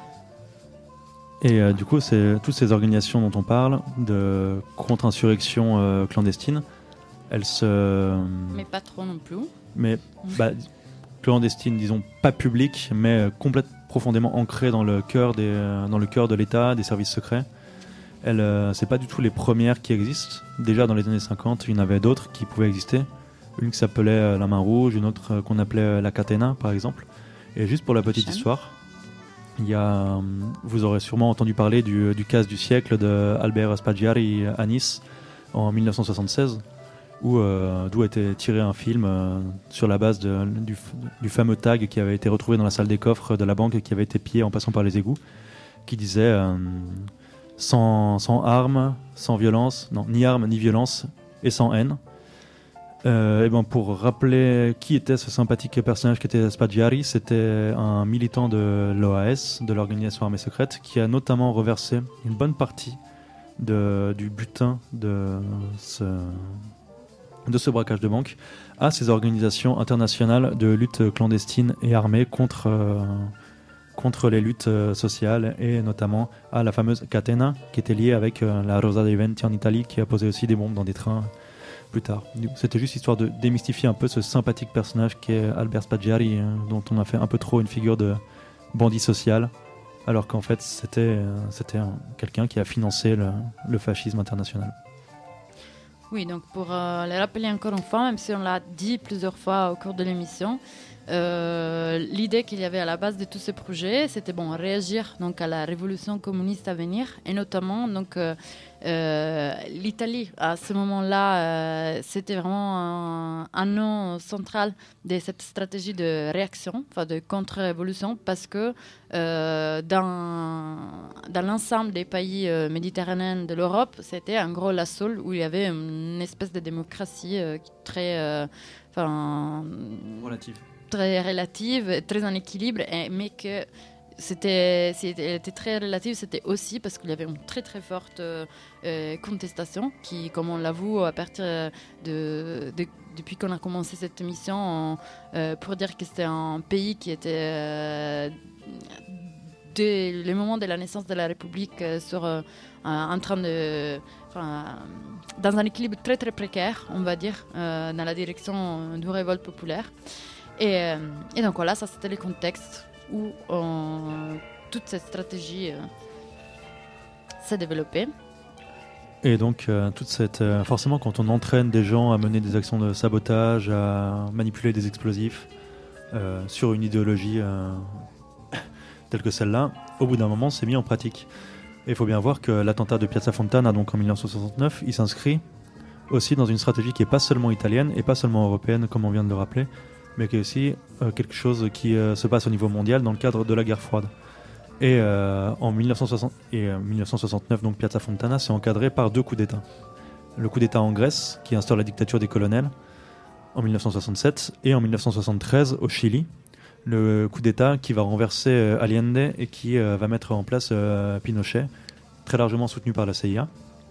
Et euh, du coup, c'est toutes ces organisations dont on parle, de contre-insurrection euh, clandestine, elles se... Mais pas trop non plus. mais bah, clandestine, disons pas publique, mais euh, complètement profondément ancrée dans le cœur des, euh, dans le cœur de l'État, des services secrets. Elle, euh, c'est pas du tout les premières qui existent. Déjà dans les années cinquante, il y en avait d'autres qui pouvaient exister. Une qui s'appelait euh, la Main Rouge, une autre euh, qu'on appelait euh, la Catena, par exemple. Et juste pour la petite Chaîne. histoire, il y a, euh, vous aurez sûrement entendu parler du, du casse du siècle de Albert Spaggiari à Nice en dix-neuf cent soixante-seize. Où, euh, d'où a été tiré un film euh, sur la base de- du, du fameux tag qui avait été retrouvé dans la salle des coffres de la banque et qui avait été pillé en passant par les égouts, qui disait euh, sans, sans armes, sans violence, non, ni armes ni violence et sans haine. Euh, et ben pour rappeler qui était ce sympathique personnage qui était Spaggiari, c'était un militant de l'O A S, de l'organisation armée secrète, qui a notamment reversé une bonne partie de, du butin de ce de ce braquage de banque à ces organisations internationales de lutte clandestine et armée contre, euh, contre les luttes euh, sociales, et notamment à la fameuse Catena qui était liée avec euh, la Rosa dei Venti en Italie, qui a posé aussi des bombes dans des trains plus tard. C'était juste histoire de démystifier un peu ce sympathique personnage qui est Albert Spaggiari, euh, dont on a fait un peu trop une figure de bandit social, alors qu'en fait c'était, euh, c'était un- quelqu'un qui a financé le, le fascisme international. Oui, donc pour euh, le rappeler encore une fois, même si on l'a dit plusieurs fois au cours de l'émission, Euh, l'idée qu'il y avait à la base de tous ces projets, c'était bon, réagir donc, à la révolution communiste à venir, et notamment donc, euh, euh, l'Italie. À ce moment-là, euh, c'était vraiment un, un nom central de cette stratégie de réaction, enfin de contre-révolution, parce que euh, dans, dans l'ensemble des pays euh, méditerranéens de l'Europe, c'était en gros la seule où il y avait une espèce de démocratie euh, très... Euh, relative. très relative, très en équilibre, et, mais que c'était, c'était, elle était très relative, c'était aussi parce qu'il y avait une très très forte euh, contestation qui, comme on l'avoue à partir de, de depuis qu'on a commencé cette émission, on, euh, pour dire que c'était un pays qui était euh, dès le moment de la naissance de la République euh, sur, euh, en train de dans un équilibre très très précaire, on va dire, euh, dans la direction d'une révolte populaire. Et, euh, et donc voilà, ça c'était le contexte où on, toute cette stratégie euh, s'est développée. Et donc, euh, toute cette, euh, forcément, quand on entraîne des gens à mener des actions de sabotage, à manipuler des explosifs euh, sur une idéologie euh, telle que celle-là, au bout d'un moment, c'est mis en pratique. Et il faut bien voir que l'attentat de Piazza Fontana, donc en dix-neuf cent soixante-neuf, il s'inscrit aussi dans une stratégie qui n'est pas seulement italienne et pas seulement européenne, comme on vient de le rappeler, mais qui est aussi euh, quelque chose qui euh, se passe au niveau mondial dans le cadre de la guerre froide. Et euh, en dix-neuf cent soixante et euh, dix-neuf cent soixante-neuf, donc Piazza Fontana, c'est encadré par deux coups d'État. Le coup d'État en Grèce, qui instaure la dictature des colonels en dix-neuf cent soixante-sept, et en dix-neuf cent soixante-treize au Chili, le coup d'État qui va renverser euh, Allende et qui euh, va mettre en place euh, Pinochet, très largement soutenu par la C I A.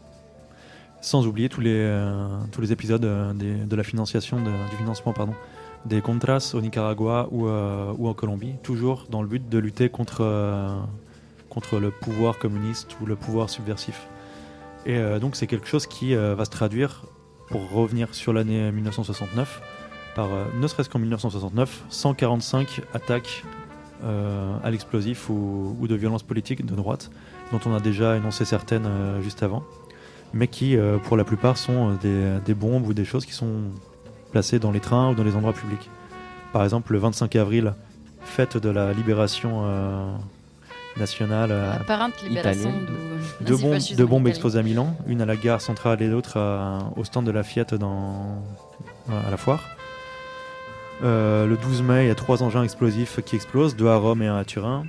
Sans oublier tous les, euh, tous les épisodes euh, des, de la financiation, de, du financement pardon, des Contras au Nicaragua ou, euh, ou en Colombie, toujours dans le but de lutter contre, euh, contre le pouvoir communiste ou le pouvoir subversif. Et euh, donc c'est quelque chose qui euh, va se traduire, pour revenir sur l'année dix-neuf cent soixante-neuf, par, euh, ne serait-ce qu'en dix-neuf cent soixante-neuf, cent quarante-cinq attaques euh, à l'explosif ou, ou de violences politiques de droite, dont on a déjà énoncé certaines euh, juste avant, mais qui, euh, pour la plupart, sont des, des bombes ou des choses qui sont placées dans les trains ou dans les endroits publics. Par exemple, le vingt-cinq avril, fête de la libération euh, nationale euh, apparente libération italienne. Du deux bombes, deux bombes Italie. explosées à Milan, une à la gare centrale et l'autre à, au stand de la Fiat dans, à la foire. Euh, le douze mai, il y a trois engins explosifs qui explosent, deux à Rome et un à Turin.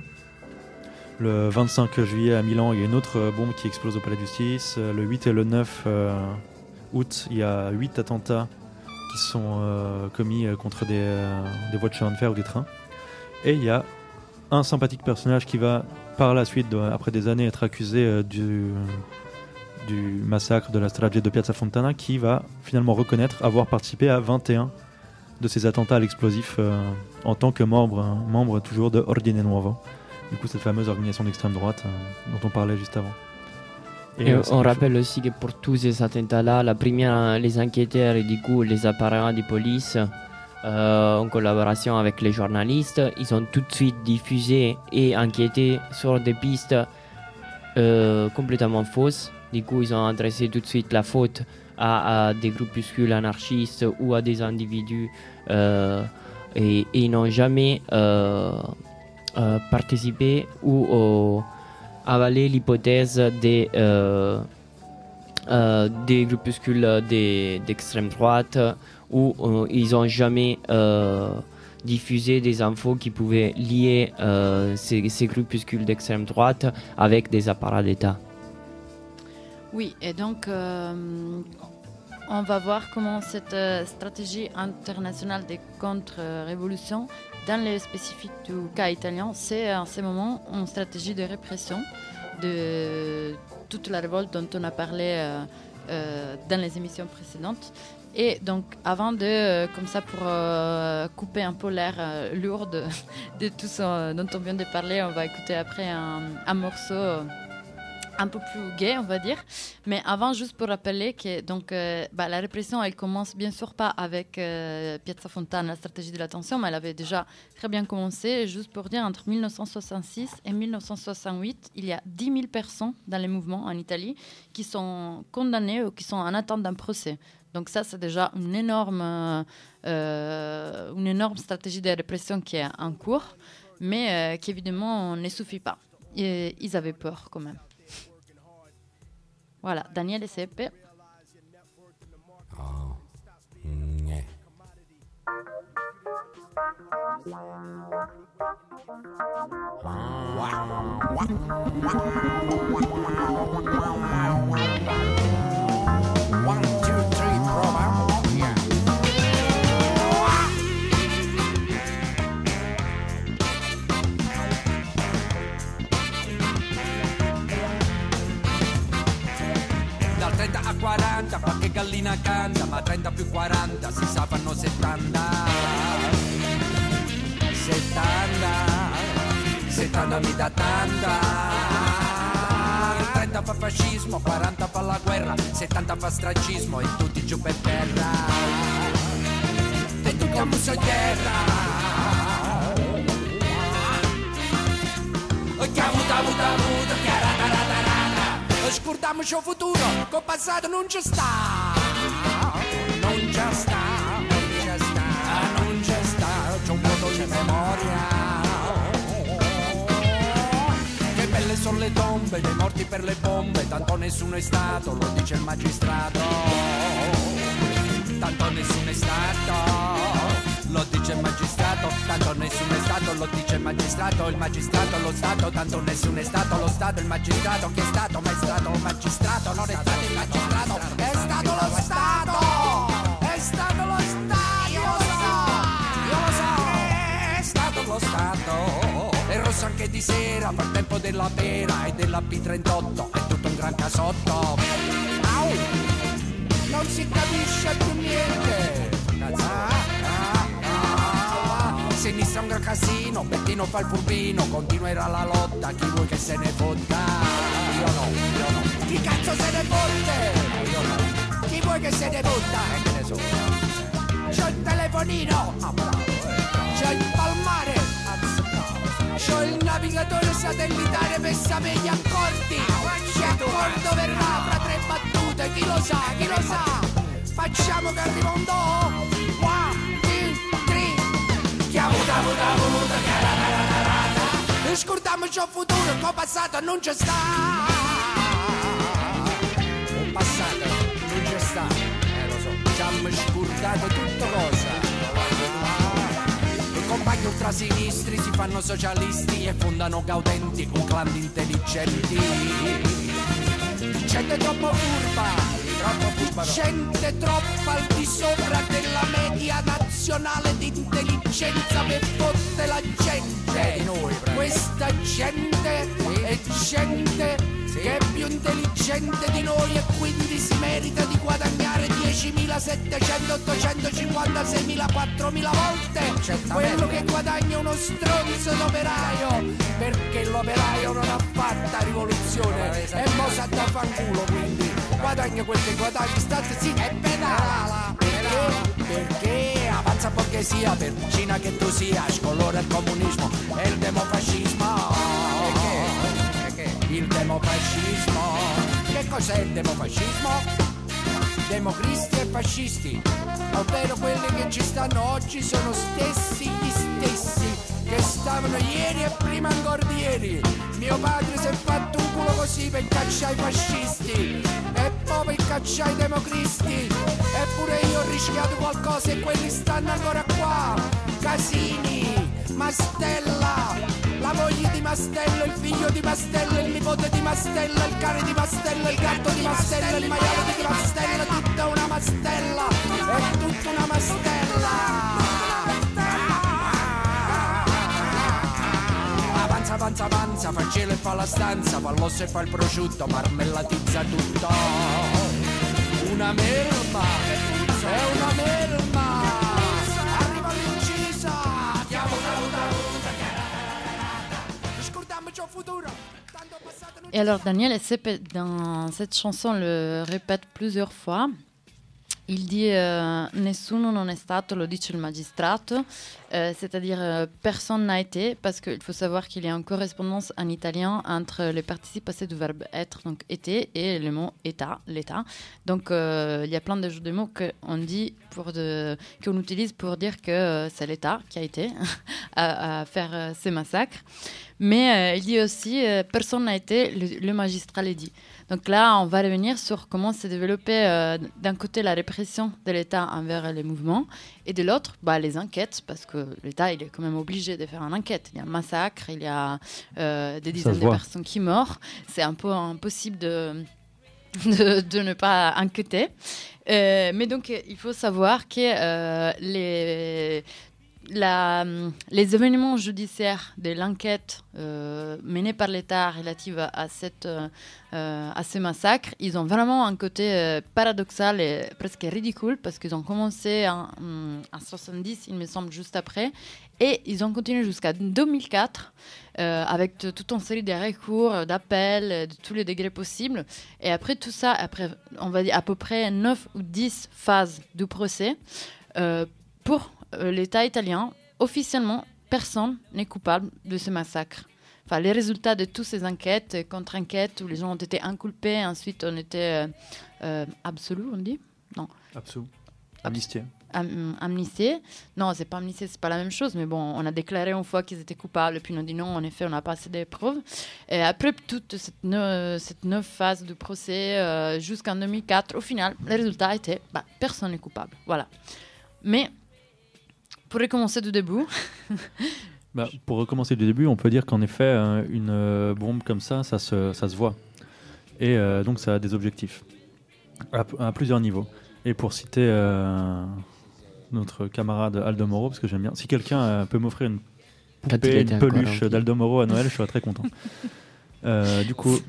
Le vingt-cinq juillet à Milan, il y a une autre bombe qui explose au Palais de Justice. Le huit et le neuf euh, août, il y a huit attentats qui sont euh, commis contre des, euh, des voies de chemin de fer ou des trains. Et il y a un sympathique personnage qui va, par la suite, de, après des années, être accusé euh, du, du massacre de la strage de Piazza Fontana, qui va finalement reconnaître avoir participé à vingt et un de ces attentats à l'explosif euh, en tant que membre, hein, membre toujours de Ordine Nuovo. Du coup, cette fameuse organisation d'extrême droite euh, dont on parlait juste avant. Et, et euh, on rappelle chose. aussi que pour tous ces attentats-là, la première, les enquêteurs et du coup les appareils de police, euh, en collaboration avec les journalistes, ils ont tout de suite diffusé et enquêté sur des pistes euh, complètement fausses. Du coup, ils ont adressé tout de suite la faute à, à des groupuscules anarchistes ou à des individus euh, et, et ils n'ont jamais euh, euh, participé ou euh, avalé l'hypothèse des, euh, euh, des groupuscules des, d'extrême droite où euh, ils n'ont jamais euh, diffusé des infos qui pouvaient lier euh, ces, ces groupuscules d'extrême droite avec des appareils d'État. Oui, et donc euh, on va voir comment cette euh, stratégie internationale de contre-révolution, dans le spécifique du cas italien, c'est en ce moment une stratégie de répression de toute la révolte dont on a parlé euh, euh, dans les émissions précédentes. Et donc, avant de, euh, comme ça, pour euh, couper un peu l'air euh, lourd de, de tout ce dont on vient de parler, on va écouter après un, un morceau euh, un peu plus gai, on va dire. Mais avant, juste pour rappeler que donc, euh, bah, la répression, elle commence bien sûr pas avec euh, Piazza Fontana, la stratégie de la tension, mais elle avait déjà très bien commencé. Et juste pour dire, entre dix-neuf cent soixante-six et dix-neuf cent soixante-huit, il y a dix mille personnes dans les mouvements en Italie qui sont condamnées ou qui sont en attente d'un procès Donc ça, c'est déjà une énorme, euh, une énorme stratégie de répression qui est en cours, mais euh, qui évidemment ne suffit pas. Et ils avaient peur quand même. Voilà, Daniele Seppe. Oh. Mm, yeah. One, two, three, prova. Yeah. Dal trenta a quaranta qualche gallina canta, ma trenta più quaranta si sa fanno settanta. settanta, settanta mi dà tanta. trenta fa fascismo, quaranta fa la guerra, settanta fa stracismo e tutti giù per terra. E tutti a muso in terra. Che avuta, avuta, avuta, chiarata, rata, rata. Scordiamoci il futuro, col passato non ci sta. Non ci sta, non ci sta, non ci sta. C'è un vuoto di memoria. Che belle sono le tombe dei morti per le bombe. Tanto nessuno è stato, lo dice il magistrato. Tanto nessuno è stato, lo dice il magistrato. Tanto nessuno è stato, lo dice il magistrato. Il magistrato, lo Stato. Tanto nessuno è stato, lo Stato. Il magistrato, chi è stato? Ma è stato il magistrato. Non è stato il magistrato, è stato lo Stato. È stato lo Stato. Io lo so, io lo so. È stato lo Stato. È rosso anche di sera, fa il tempo della pera e della P trentotto. È tutto un gran casotto. Au! Non si capisce più niente. Ah, ah, ah. Sinistra un gran casino, Bettino fa il furbino, continuerà la lotta, chi vuoi che se ne fotta? Io no, io no. Chi cazzo se ne fotte? Io no. Chi vuoi che se ne fotta? E che ne so. C'ho il telefonino, ah, bravo, eh, bravo. C'ho il palmare, anzi bravo. C'ho il navigatore satellitare per sapere gli accordi. Che accordo verrà fra tre battute, chi lo sa, chi lo sa. Facciamo che arriva un do. One, two, three. Chi ha avuto, avuto, avuto, cararararara. Scordiamoci il futuro, il passato non ci sta. Il passato non ci sta. Eh lo so, ci hanno scordato tutto cosa. I compagni ultrasinistri si fanno socialisti e fondano gaudenti con clan di intelligenti. Gente troppo furba, troppo furba, gente troppo al di sopra della media nazionale di intelligenza per fotte la gente. Eh, noi, questa gente sì. È gente sì. Che è più intelligente di noi e quindi si merita di guadagnare diecimila settecento ottocentocinquantaseimila quattromila volte quello che guadagna uno stronzo d'operaio, perché l'operaio non ha fatta rivoluzione e mo sa da fanculo, quindi guadagna quel che guadagni, state zitti e pedala. Perché? Perché avanza borghesia, per vicina che tu sia, scolora il comunismo e il demofascismo. Perché? Perché? Il demofascismo. Che cos'è il demofascismo? Democristi e fascisti, ovvero quelli che ci stanno oggi sono stessi gli stessi che stavano ieri e prima ancora di ieri. Mio padre si è fatto un culo così per cacciare i fascisti e poi per cacciare i democristi, eppure io ho rischiato qualcosa e quelli stanno ancora qua. Casini, Mastella, la moglie di Mastella, il figlio di Mastella, il nipote di Mastella, il cane di Mastella, il gatto di Mastella, il maiale di Mastella, tutta una Mastella, è tutta una Mastella. Avanza, avanza, avanza, fa il cielo e fa la stanza, fa l'osso e fa il prosciutto, marmellatizza tutto. Una melma, è una melma, arriva l'incisa, chiamo Et alors Daniele Seppe, dans cette chanson, le répète plusieurs fois. Il dit euh, nessuno non è stato, lo dice il magistrato, euh, c'est-à-dire euh, personne n'a été, parce qu'il faut savoir qu'il y a une correspondance en italien entre le participe passé du verbe être, donc été, et le mot état, l'état. Donc euh, il y a plein de jeux de mots qu'on dit pour de, qu'on utilise pour dire que euh, c'est l'État qui a été à, à faire euh, ces massacres. Mais euh, il dit aussi euh, personne n'a été, le, le magistrat l'a dit. Donc là, on va revenir sur comment s'est développée euh, d'un côté la répression de l'État envers les mouvements et de l'autre, bah, les enquêtes, parce que l'État il est quand même obligé de faire une enquête. Il y a un massacre, il y a euh, des dizaines de personnes qui meurent. C'est un peu impossible de, de, de ne pas enquêter. Euh, mais donc, il faut savoir que euh, les... La, les événements judiciaires de l'enquête euh, menée par l'État relative à, à, cette, euh, à ce massacre, ils ont vraiment un côté euh, paradoxal et presque ridicule parce qu'ils ont commencé en, en soixante-dix, il me semble, juste après, et ils ont continué jusqu'à deux mille quatre euh, avec t- toute une série de recours, d'appels, de tous les degrés possibles. Et après tout ça, après, on va dire à peu près neuf ou dix phases du procès, euh, pour l'État italien, officiellement, personne n'est coupable de ce massacre. Enfin, les résultats de toutes ces enquêtes, contre-enquêtes, où les gens ont été inculpés, ensuite on était euh, euh, absolus, on dit Non. Absolus. Amnistiés. Am- amnistiés. Non, c'est pas amnistié, c'est pas la même chose, mais bon, on a déclaré une fois qu'ils étaient coupables, puis on a dit non, en effet, on n'a pas assez de preuves. Et après toute cette, ne- cette neuf phase de procès, euh, jusqu'en deux mille quatre, au final, les résultats étaient, bah, personne n'est coupable. Voilà. Mais pour recommencer du début. bah, pour recommencer du début, on peut dire qu'en effet, euh, une euh, bombe comme ça, ça se, ça se voit. Et euh, donc, ça a des objectifs à, à plusieurs niveaux. Et pour citer euh, notre camarade Aldo Moro, parce que j'aime bien, si quelqu'un euh, peut m'offrir une, poupée, une peluche d'Aldo Moro à Noël, je serais très content. euh, du coup.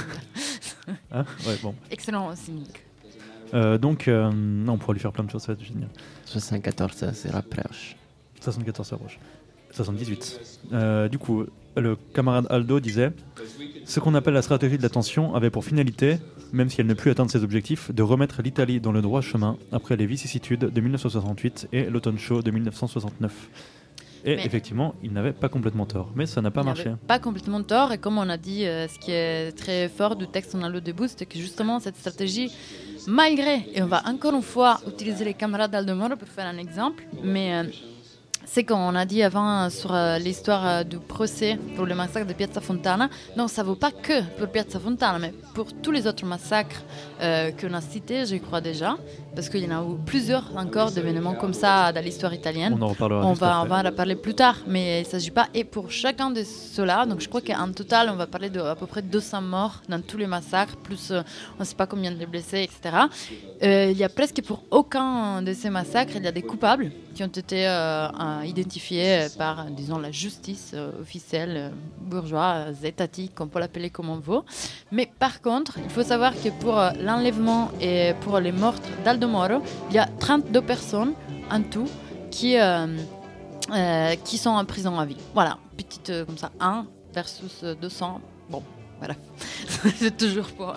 hein ouais, bon. Excellent, cynique. Euh, donc, euh, non, on pourra lui faire plein de choses, ça va être génial. soixante-quatorze, ça se rapproche. soixante-quatorze, ça rapproche. soixante-dix-huit. Euh, du coup, le camarade Aldo disait « Ce qu'on appelle la stratégie de l'attention avait pour finalité, même si elle ne put atteindre ses objectifs, de remettre l'Italie dans le droit chemin après les vicissitudes de dix-neuf cent soixante-huit et l'automne chaud de dix-neuf cent soixante-neuf. » Et mais effectivement, il n'avait pas complètement tort, mais ça n'a pas il marché. n'avait pas complètement tort, et comme on a dit, euh, ce qui est très fort du texte on a le début, c'est que justement cette stratégie, malgré, et on va encore une fois utiliser les camarades d'Aldo Moro pour faire un exemple, mais euh, c'est qu'on a dit avant sur euh, l'histoire euh, du procès pour le massacre de Piazza Fontana, non, ça ne vaut pas que pour Piazza Fontana, mais pour tous les autres massacres euh, qu'on a cités, je crois déjà, parce qu'il y en a eu plusieurs encore d'événements comme ça dans l'histoire italienne. On en reparlera. On va, on va en reparler plus tard, mais il ne s'agit pas. Et pour chacun de ceux-là, donc je crois qu'en total, on va parler de à peu près deux cents morts dans tous les massacres, plus euh, on ne sait pas combien de blessés, et cetera. Euh, il y a presque pour aucun de ces massacres, il y a des coupables qui ont été euh, identifiés par, disons, la justice euh, officielle, euh, bourgeoise, étatique, on peut l'appeler comme on veut. Mais par contre, il faut savoir que pour euh, l'enlèvement et pour les meurtres d'Aldo Moro, il y a trente-deux personnes en tout qui, euh, euh, qui sont en prison à vie. Voilà, petite euh, comme ça, un versus deux cents. Bon, voilà, c'est toujours pour...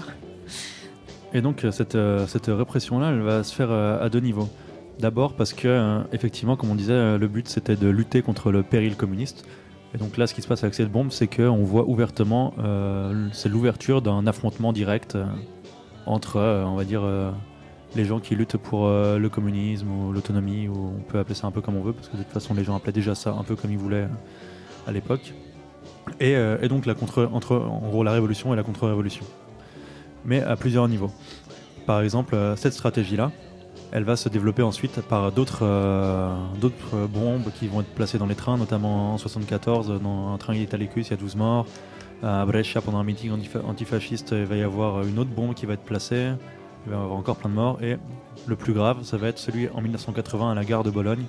Et donc, cette, euh, cette répression-là, elle va se faire euh, à deux niveaux. D'abord parce que, euh, effectivement, comme on disait, euh, le but c'était de lutter contre le péril communiste. Et donc là, ce qui se passe avec cette bombe, c'est qu'on voit ouvertement, euh, c'est l'ouverture d'un affrontement direct euh, entre, euh, on va dire, euh, les gens qui luttent pour euh, le communisme ou l'autonomie, ou on peut appeler ça un peu comme on veut, parce que de toute façon, les gens appelaient déjà ça un peu comme ils voulaient euh, à l'époque. Et, euh, et donc la contre, entre, en gros, la révolution et la contre-révolution. Mais à plusieurs niveaux. Par exemple, euh, cette stratégie-là, elle va se développer ensuite par d'autres, euh, d'autres bombes qui vont être placées dans les trains, notamment en soixante-quatorze, dans un train Italicus, il y a douze morts. À Brescia, pendant un meeting antifa- antifasciste, il va y avoir une autre bombe qui va être placée. Il va y avoir encore plein de morts. Et le plus grave, ça va être celui en dix-neuf cent quatre-vingts à la gare de Bologne,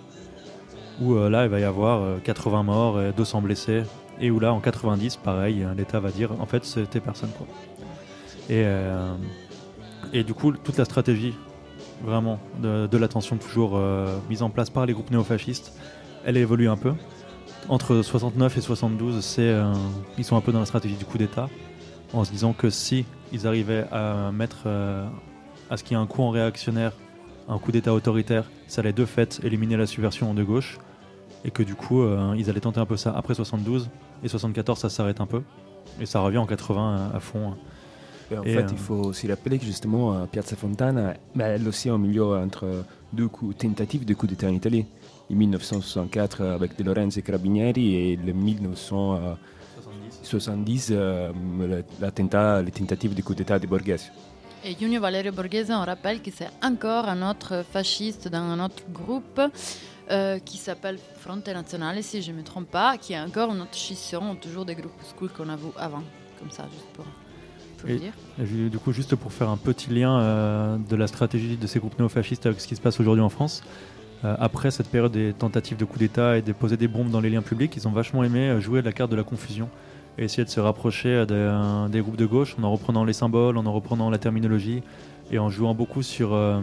où euh, là, il va y avoir euh, quatre-vingts morts et deux cents blessés. Et où là, en quatre-vingt-dix, pareil, l'État va dire, en fait, c'était personne, quoi. Et, euh, et du coup, toute la stratégie vraiment de, de l'attention toujours euh, mise en place par les groupes néofascistes, elle évolue un peu. Entre soixante-neuf et soixante-douze, c'est, euh, ils sont un peu dans la stratégie du coup d'État, en se disant que si ils arrivaient à mettre euh, à ce qu'il y ait un courant réactionnaire un coup d'état autoritaire, ça allait de fait éliminer la subversion de gauche, et que du coup, euh, ils allaient tenter un peu ça après soixante-douze, et soixante-quatorze, ça s'arrête un peu, et ça revient en quatre-vingts à fond. Et en et fait, euh, il faut aussi rappeler que justement, Piazza Fontana, bah, elle aussi au milieu entre deux coups, tentatives de coup d'état en Italie. En dix-neuf cent soixante-quatre avec De Lorenzo et Carabinieri, et le dix-neuf cent soixante-dix, euh, l'attentat, les tentatives de coup d'état de Borghese. Et Junio Valerio Borghese, on rappelle que c'est encore un autre fasciste dans un autre groupe euh, qui s'appelle Fronte Nazionale, si je ne me trompe pas, qui est encore une autre scission, toujours des groupuscules qu'on a vu avant, comme ça, juste pour, pour et, le dire. Et du coup, juste pour faire un petit lien euh, de la stratégie de ces groupes néofascistes avec ce qui se passe aujourd'hui en France, euh, après cette période des tentatives de coup d'état et de poser des bombes dans les liens publics, ils ont vachement aimé jouer de la carte de la confusion et essayer de se rapprocher des, euh, des groupes de gauche en en reprenant les symboles, en en reprenant la terminologie et en jouant beaucoup sur, euh,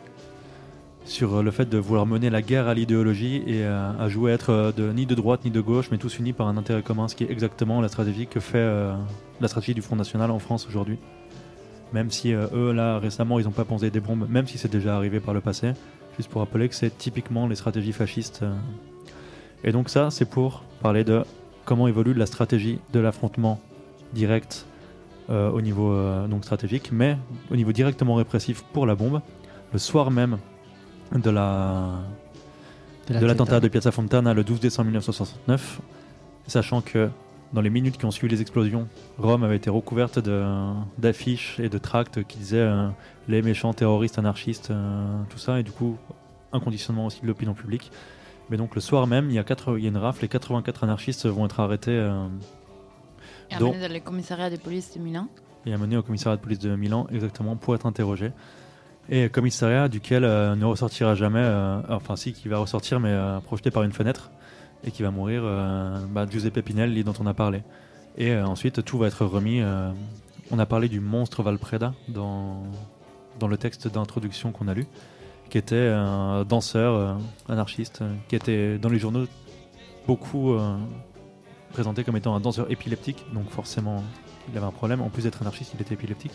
sur le fait de vouloir mener la guerre à l'idéologie et euh, à jouer à être de, ni de droite ni de gauche, mais tous unis par un intérêt commun, ce qui est exactement la stratégie que fait euh, la stratégie du Front National en France aujourd'hui. Même si euh, eux, là, récemment, ils n'ont pas posé des bombes, même si c'est déjà arrivé par le passé, juste pour rappeler que c'est typiquement les stratégies fascistes. Euh. Et donc ça, c'est pour parler de comment évolue la stratégie de l'affrontement direct euh, au niveau euh, donc stratégique, mais au niveau directement répressif pour la bombe. Le soir même de, la, de, de l'attentat de Piazza Fontana, le douze décembre mille neuf cent soixante-neuf, sachant que dans les minutes qui ont suivi les explosions, Rome avait été recouverte de, d'affiches et de tracts qui disaient euh, les méchants terroristes anarchistes, euh, tout ça, et du coup un conditionnement aussi de l'opinion publique. Mais donc le soir même, il y a, quatre, il y a une rafle et quatre-vingt-quatre anarchistes vont être arrêtés. Euh, et amenés dans le commissariat de police de Milan. Et amenés au commissariat de police de Milan, exactement, pour être interrogés. Et commissariat duquel euh, ne ressortira jamais, euh, enfin si, qui va ressortir, mais euh, projeté par une fenêtre, et qui va mourir euh, bah, Giuseppe Pinelli, dont on a parlé. Et euh, ensuite, tout va être remis. Euh, on a parlé du monstre Valpreda dans, dans le texte d'introduction qu'on a lu, qui était un danseur euh, anarchiste, euh, qui était dans les journaux beaucoup euh, présenté comme étant un danseur épileptique, donc forcément il avait un problème, en plus d'être anarchiste il était épileptique,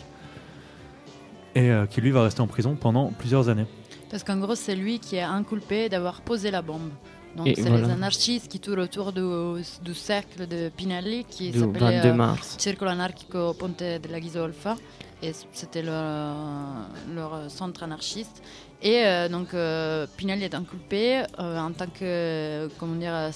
et euh, qui lui va rester en prison pendant plusieurs années. Parce qu'en gros c'est lui qui est inculpé d'avoir posé la bombe. Donc et c'est voilà. les anarchistes qui tournent autour du, du cercle de Pinelli qui du s'appelait euh, Circolo Anarchico Ponte della Ghisolfa, et c'était leur, leur centre anarchiste. Et euh, donc euh, Pinelli est inculpé euh, en tant que comment dire, euh,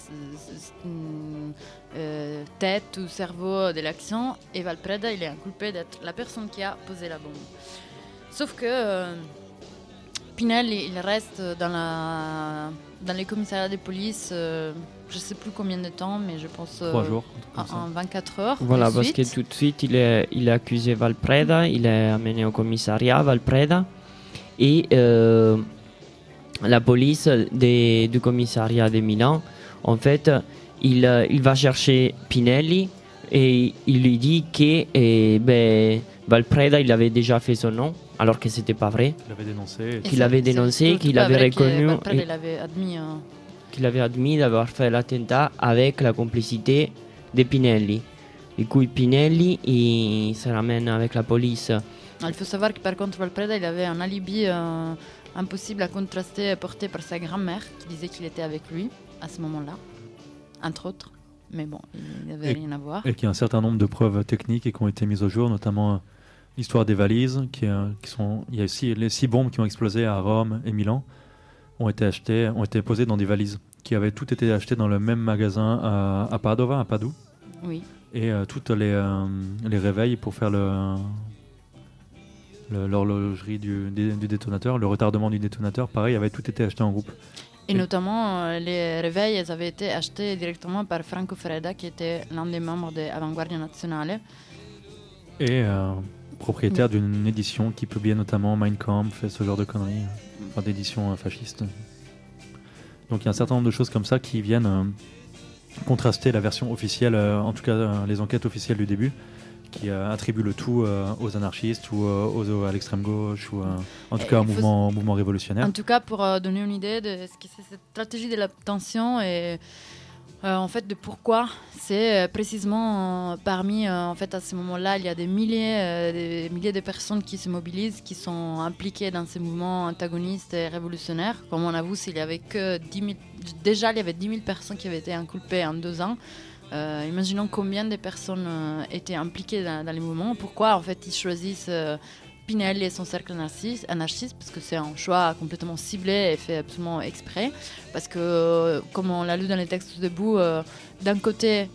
euh, tête ou cerveau de l'action, et Valpreda il est inculpé d'être la personne qui a posé la bombe. Sauf que euh, Pinelli il reste dans, la, dans les commissariats de police, euh, je ne sais plus combien de temps, mais je pense euh, Trois jours, en, en vingt-quatre heures. Voilà, parce suite. que tout de suite il est, il est accusé Valpreda, il est amené au commissariat Valpreda. Et euh, la police de, du commissariat de Milan, en fait, il, il va chercher Pinelli et il lui dit que eh, ben, Valpreda il avait déjà fait son nom, alors que c'était pas vrai. Qu'il avait dénoncé. Qu'il avait dénoncé, qu'il avait reconnu. Valpreda il avait admis. Hein. Qu'il avait admis d'avoir fait l'attentat avec la complicité de Pinelli. Du coup, Pinelli il se ramène avec la police. Il faut savoir que par contre Valpreda il avait un alibi euh, impossible à contraster porté par sa grand-mère qui disait qu'il était avec lui à ce moment-là, entre autres, mais bon, il n'avait rien à voir. Et qu'il y a un certain nombre de preuves techniques et qui ont été mises au jour, notamment euh, l'histoire des valises, qui, euh, qui sont, il y a aussi les six bombes qui ont explosé à Rome et Milan, ont été achetées, ont été posées dans des valises, qui avaient toutes été achetées dans le même magasin à, à Padova, à Padoue. Oui. Et euh, toutes les, euh, les réveils pour faire le... Le, l'horlogerie du, du détonateur, le retardement du détonateur, pareil, avait tout été acheté en groupe. Et, et notamment, euh, les réveils elles avaient été achetés directement par Franco Freda, qui était l'un des membres de Avanguardia Nazionale. Et euh, propriétaire oui. d'une édition qui publiait notamment Mein Kampf et ce genre de conneries, enfin d'éditions euh, fascistes. Donc il y a un certain nombre de choses comme ça qui viennent euh, contraster la version officielle, euh, en tout cas euh, les enquêtes officielles du début, qui euh, attribue le tout euh, aux anarchistes ou euh, aux, à l'extrême gauche ou euh, en tout cas au mouvement, s- mouvement révolutionnaire. En tout cas, pour euh, donner une idée de ce que c'est cette stratégie de l'abstention, et Euh, en fait, de pourquoi, c'est euh, précisément euh, parmi, euh, en fait, à ce moment-là, il y a des milliers, euh, des milliers de personnes qui se mobilisent, qui sont impliquées dans ces mouvements antagonistes et révolutionnaires. Comme on a vu, s'il y avait que dix mille, déjà il y avait dix mille personnes qui avaient été inculpées en deux ans. Euh, imaginons combien de personnes euh, étaient impliquées dans, dans les mouvements. Pourquoi, en fait, ils choisissent euh, Pinelli et son cercle anarchiste, anarchiste, parce que c'est un choix complètement ciblé et fait absolument exprès. Parce que, comme on l'a lu dans les textes debout, euh, d'un côté,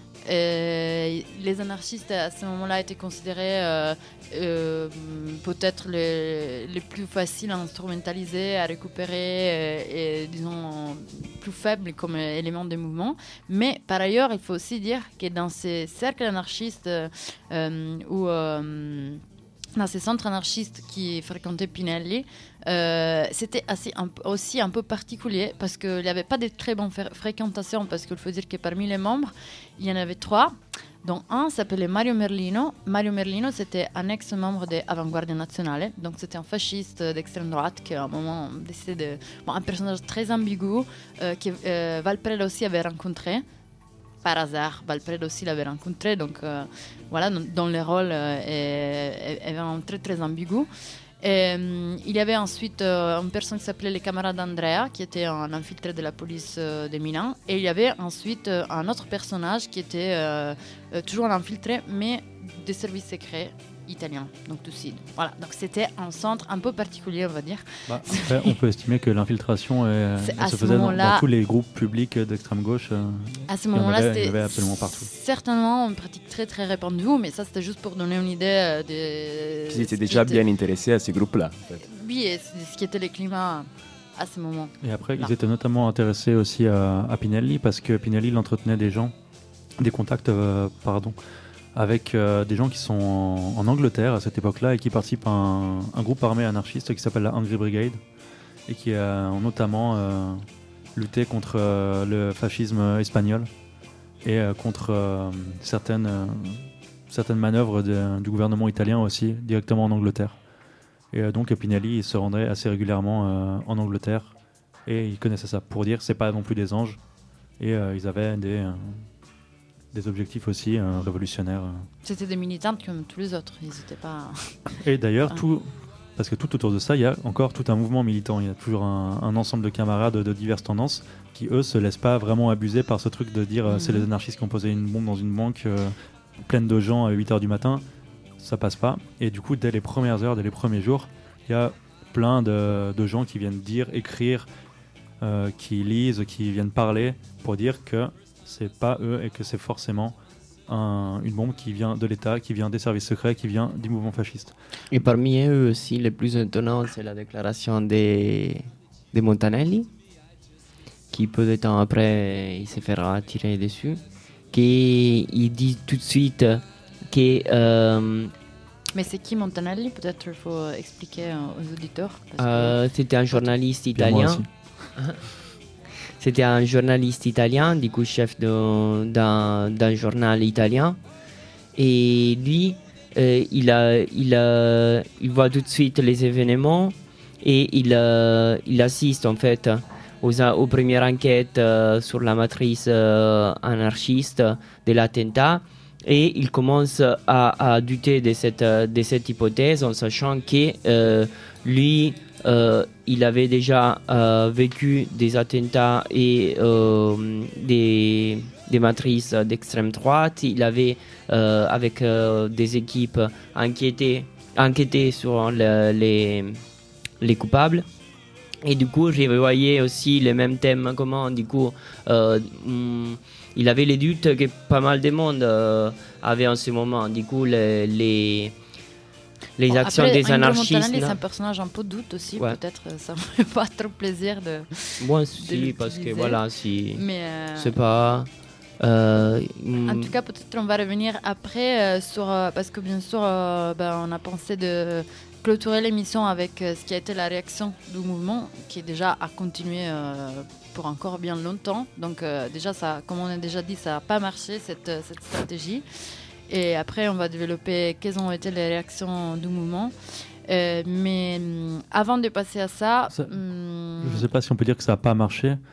euh, les anarchistes à ce moment-là étaient considérés euh, euh, peut-être les, les plus faciles à instrumentaliser, à récupérer et, et disons plus faibles comme éléments des mouvements. Mais par ailleurs, il faut aussi dire que dans ces cercles anarchistes euh, où euh, dans ces centres anarchistes qui fréquentaient Pinelli, euh, c'était assez, un, aussi un peu particulier parce qu'il n'y avait pas de très bonnes fr- fréquentations, parce qu'il faut dire que parmi les membres, il y en avait trois, dont un s'appelait Mario Merlino. Mario Merlino, c'était un ex-membre de Avanguardia Nazionale, donc c'était un fasciste d'extrême droite qui à un moment décidé de... Bon, un personnage très ambigu euh, que euh, Valpreda aussi avait rencontré. Par hasard, Valpreda aussi l'avait rencontré, donc euh, voilà, dans, dans le rôle euh, est, est, est vraiment très très ambigu. Et, euh, il y avait ensuite euh, une personne qui s'appelait les camarades d'Andrea, qui était un infiltré de la police euh, de Milan, et il y avait ensuite euh, un autre personnage qui était euh, euh, toujours un infiltré, mais des services secrets italiens, donc tout sud. Voilà, donc c'était un centre un peu particulier, on va dire. Bah, après, on peut estimer que l'infiltration est, elle se faisait dans, dans tous les groupes publics d'extrême gauche. Euh, à ce moment-là, c'était il y avait absolument partout. Certainement une pratique très très répandue, mais ça c'était juste pour donner une idée de. Ils étaient déjà était... bien intéressés à ces groupes-là. En fait. Oui, et ce qui était le climat à ce moment. Et après, là. Ils étaient notamment intéressés aussi à, à Pinelli, parce que Pinelli il entretenait des gens, des contacts, euh, pardon. avec euh, des gens qui sont en, en Angleterre à cette époque-là et qui participent à un, un groupe armé anarchiste qui s'appelle la Hungry Brigade et qui a notamment euh, lutté contre euh, le fascisme espagnol et euh, contre euh, certaines, euh, certaines manœuvres de, du gouvernement italien aussi directement en Angleterre. Et euh, donc Pinelli il se rendait assez régulièrement euh, en Angleterre et il connaissait ça. Pour dire, c'est pas non plus des anges et euh, ils avaient des... Euh, des objectifs aussi euh, révolutionnaires. C'était des militants comme tous les autres, ils n'étaient pas... Et d'ailleurs, tout, parce que tout autour de ça, il y a encore tout un mouvement militant, il y a toujours un, un ensemble de camarades de, de diverses tendances qui, eux, se laissent pas vraiment abuser par ce truc de dire mmh. euh, c'est les anarchistes qui ont posé une bombe dans une banque euh, pleine de gens à huit heures du matin, ça passe pas. Et du coup, dès les premières heures, dès les premiers jours, il y a plein de, de gens qui viennent dire, écrire, euh, qui lisent, qui viennent parler pour dire que c'est pas eux et que c'est forcément un, une bombe qui vient de l'État, qui vient des services secrets, qui vient du mouvement fasciste. Et parmi eux aussi, les plus étonnants, c'est la déclaration des, des Montanelli, qui peu de temps après, il se fera tirer dessus, qui il dit tout de suite que... Euh, Mais c'est qui Montanelli? Peut-être il faut expliquer aux auditeurs. Euh, que... C'était un journaliste italien. C'était un journaliste italien, du coup chef de, d'un, d'un journal italien. Et lui, euh, il, a, il, a, il voit tout de suite les événements et il, euh, il assiste en fait aux, aux premières enquêtes euh, sur la matrice euh, anarchiste de l'attentat. Et il commence à, à douter de cette, de cette hypothèse en sachant que euh, lui... Euh, il avait déjà euh, vécu des attentats et euh, des, des matrices d'extrême droite. Il avait, euh, avec euh, des équipes, enquêté, enquêté sur le, les, les coupables. Et du coup, je voyais aussi les mêmes thèmes. Comment, du coup, euh, mm, il avait les doutes que pas mal de monde euh, avait en ce moment. Du coup, les... les Les bon, actions après, des anarchistes. C'est un personnage un peu doute aussi, ouais. Peut-être ça me fait pas trop plaisir de. Moi, si, parce que voilà, si. Mais euh... c'est pas. Euh, en tout cas, peut-être on va revenir après euh, sur. Euh, parce que bien sûr, euh, ben, on a pensé de clôturer l'émission avec euh, ce qui a été la réaction du mouvement, qui déjà a continué euh, pour encore bien longtemps. Donc, euh, déjà, ça, comme on a déjà dit, ça n'a pas marché cette, cette stratégie. Et après, on va développer quelles ont été les réactions du mouvement. Euh, mais hum, avant de passer à ça... ça hum... Je ne sais pas si on peut dire que ça n'a pas marché,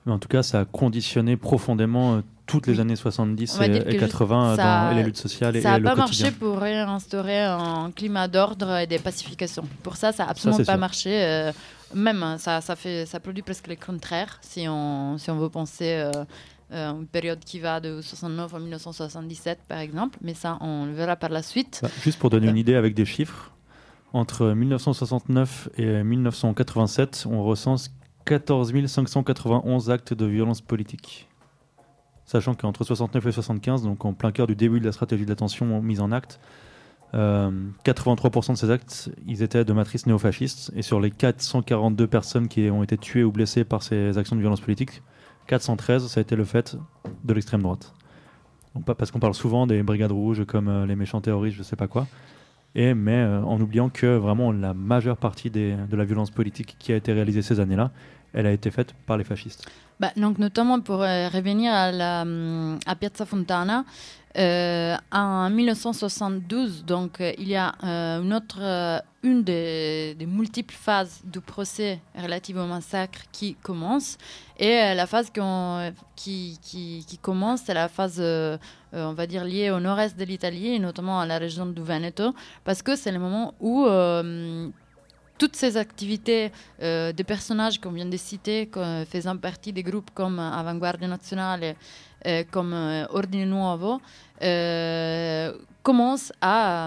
Mais en tout cas, ça a conditionné profondément euh, toutes les années soixante-dix On va et, dire et que quatre-vingts ça- dans et les luttes sociales et, Ça et n'a le pas quotidien. marché pour réinstaurer un climat d'ordre et de pacification. Pour ça, ça n'a absolument c'est pas sûr. marché. euh, même, hein, ça, ça, fait, ça produit presque le contraire si on, si on veut penser euh, euh, une période qui va de soixante-neuf à mille neuf cent soixante-dix-sept, par exemple. Mais ça, on le verra par la suite. Bah, juste pour donner une idée avec des chiffres, entre mille neuf cent soixante-neuf et mille neuf cent quatre-vingt-sept, on recense quatorze mille cinq cent quatre-vingt-onze actes de violence politique. Sachant qu'entre soixante-neuf et soixante-quinze, donc en plein cœur du début de la stratégie de l'attention mise en acte, euh, quatre-vingt-trois pour cent de ces actes, ils étaient de matrice néofasciste. Et sur les quatre cent quarante-deux personnes qui ont été tuées ou blessées par ces actions de violence politique, quatre cent treize, ça a été le fait de l'extrême droite. Donc, pas parce qu'on parle souvent des brigades rouges comme euh, les méchants terroristes, je sais pas quoi. Et, mais euh, en oubliant que vraiment la majeure partie des, de la violence politique qui a été réalisée ces années-là, elle a été faite par les fascistes. Bah, donc, notamment pour euh, revenir à, la, hum, à Piazza Fontana, euh, en mille neuf cent soixante-douze, donc, euh, il y a euh, une autre, euh, une des, des multiples phases du procès relative au massacre qui commence. Et euh, la phase qu'on, qui, qui, qui commence, c'est la phase, euh, euh, on va dire, liée au nord-est de l'Italie, et notamment à la région du Veneto, parce que c'est le moment où euh, toutes ces activités euh, des personnages qu'on vient de citer, que, faisant partie des groupes comme Avanguardia Nazionale, euh, comme euh, Ordine Nuovo, euh, commencent à,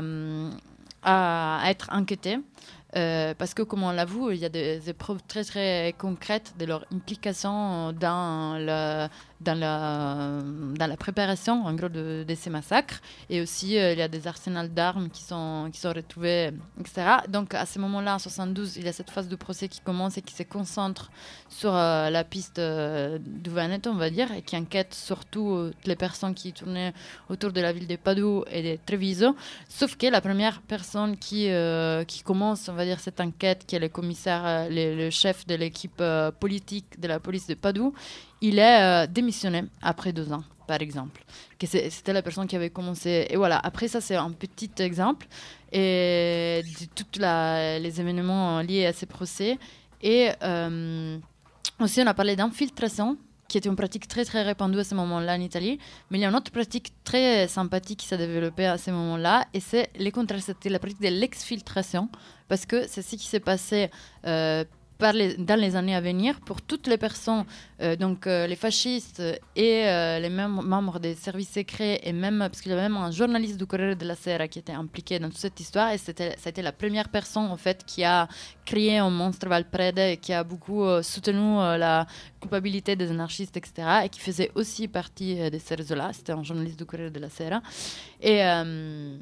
à, à être enquêtées. Euh, parce que, comme on l'a vu, il y a des, des preuves très très concrètes de leur implication dans, le, dans, la, dans la préparation, en gros, de, de ces massacres. Et aussi, euh, il y a des arsenals d'armes qui sont, qui sont retrouvés, et cetera. Donc, à ce moment-là, en soixante-douze, il y a cette phase de procès qui commence et qui se concentre sur euh, la piste euh, du Veneto, on va dire, et qui enquête surtout euh, toutes les personnes qui tournaient autour de la ville de Padoue et de Treviso. Sauf que la première personne qui, euh, qui commence, on va dire, cette enquête, qui est le commissaire, euh, le, le chef de l'équipe euh, politique de la police de Padoue, il est euh, démissionné après deux ans, par exemple. Que c'est, c'était la personne qui avait commencé. Et voilà, après ça, c'est un petit exemple et de tous les événements liés à ces procès. Et euh, aussi, on a parlé d'infiltration, qui était une pratique très très répandue à ce moment-là en Italie. Mais il y a une autre pratique très sympathique qui s'est développée à ce moment-là, et c'est les contraceptifs, la pratique de l'exfiltration, parce que c'est ce qui s'est passé euh, par les, dans les années à venir pour toutes les personnes, euh, donc euh, les fascistes et euh, les mêmes membres des services secrets, et même, parce qu'il y avait même un journaliste du Corriere della Sera qui était impliqué dans toute cette histoire, et c'était, ça a été la première personne en fait qui a créé un monstre Valprede et qui a beaucoup euh, soutenu euh, la culpabilité des anarchistes, et cetera, et qui faisait aussi partie euh, de ces réseaux-là. C'était un journaliste du Corriere della Sera. Et euh,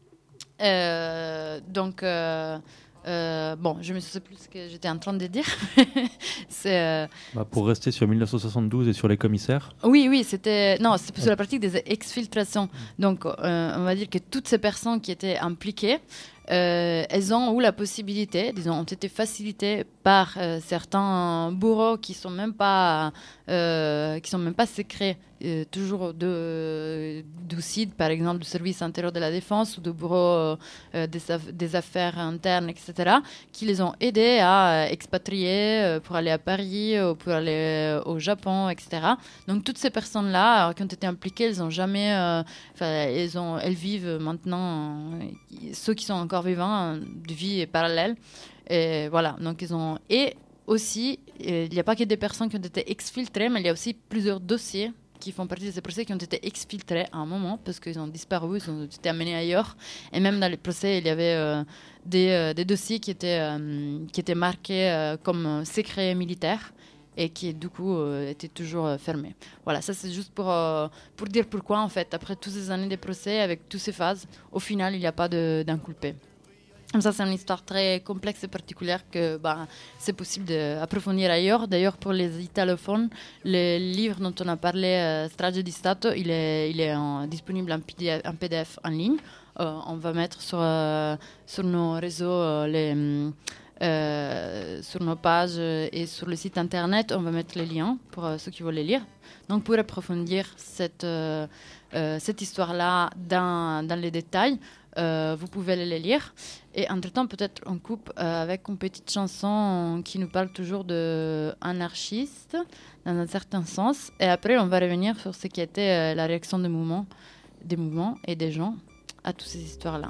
euh, donc... Euh, Euh, bon, je ne sais plus ce que j'étais en train de dire. c'est, euh... bah, pour rester sur mille neuf cent soixante-douze et sur les commissaires. Oui, oui, c'était non, c'était sur la pratique des exfiltrations. Donc, euh, on va dire que toutes ces personnes qui étaient impliquées, euh, elles ont eu la possibilité, disons, ont été facilitées par euh, certains bourreaux qui sont même pas, euh, qui sont même pas secrets, euh, toujours de du C I D, par exemple, du service intérieur de la défense, ou de bureaux euh, des, aff- des affaires internes, et cetera, qui les ont aidés à expatrier euh, pour aller à Paris, ou pour aller au Japon, et cetera. Donc toutes ces personnes-là, euh, qui ont été impliquées, elles ont jamais, euh, elles ont, elles vivent maintenant, euh, ceux qui sont encore vivants, de vie parallèle. Et voilà, donc ils ont... Et aussi, il n'y a pas que des personnes qui ont été exfiltrées, mais il y a aussi plusieurs dossiers qui font partie de ces procès qui ont été exfiltrés à un moment parce qu'ils ont disparu, ils ont été amenés ailleurs. Et même dans les procès, il y avait euh, des, euh, des dossiers qui étaient, euh, qui étaient marqués euh, comme secrets militaires et qui, du coup, euh, étaient toujours euh, fermés. Voilà, ça c'est juste pour, euh, pour dire pourquoi, en fait, après toutes ces années de procès, avec toutes ces phases, au final, il n'y a pas de, d'inculpé. Ça, c'est une histoire très complexe et particulière que bah, c'est possible d'approfondir ailleurs. D'ailleurs, pour les italophones, le livre dont on a parlé, euh, Strage di Stato, il est, il est en, disponible en P D F, en P D F en ligne. Euh, on va mettre sur, euh, sur nos réseaux euh, les, euh, sur nos pages et sur le site internet. On va mettre les liens pour euh, ceux qui veulent les lire. Donc pour approfondir cette, euh, euh, cette histoire-là dans, dans les détails, euh, vous pouvez aller les lire. Et entre-temps, peut-être on coupe euh, avec une petite chanson qui nous parle toujours d'anarchiste, dans un certain sens. Et après, on va revenir sur ce qui était euh, la réaction des mouvements, des mouvements et des gens à toutes ces histoires-là.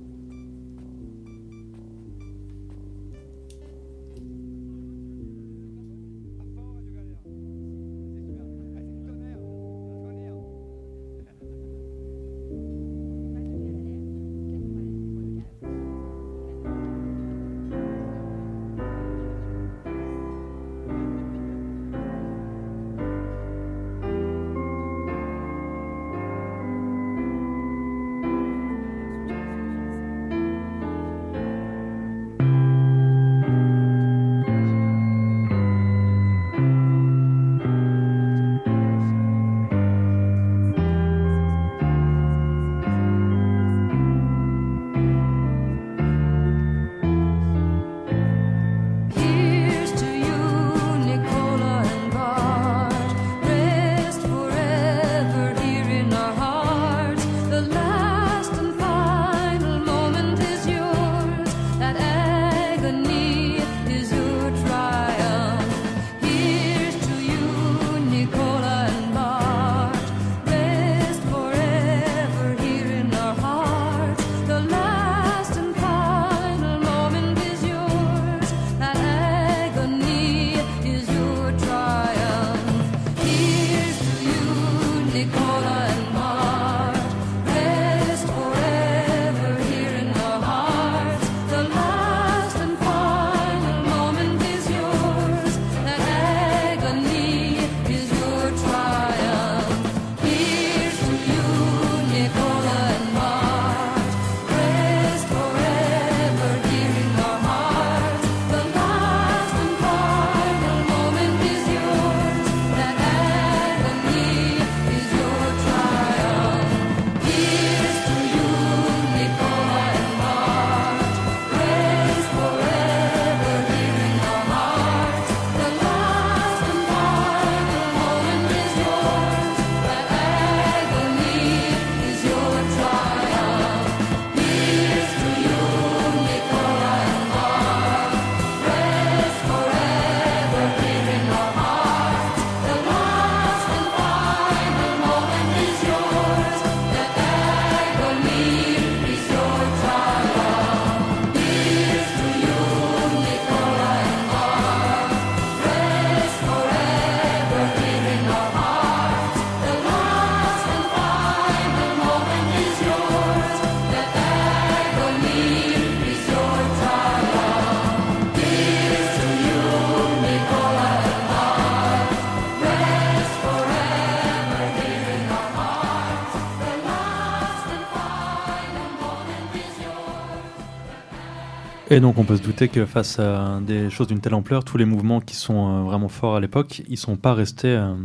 Et donc on peut se douter que face à des choses d'une telle ampleur, tous les mouvements qui sont euh, vraiment forts à l'époque, ils sont pas restés, euh,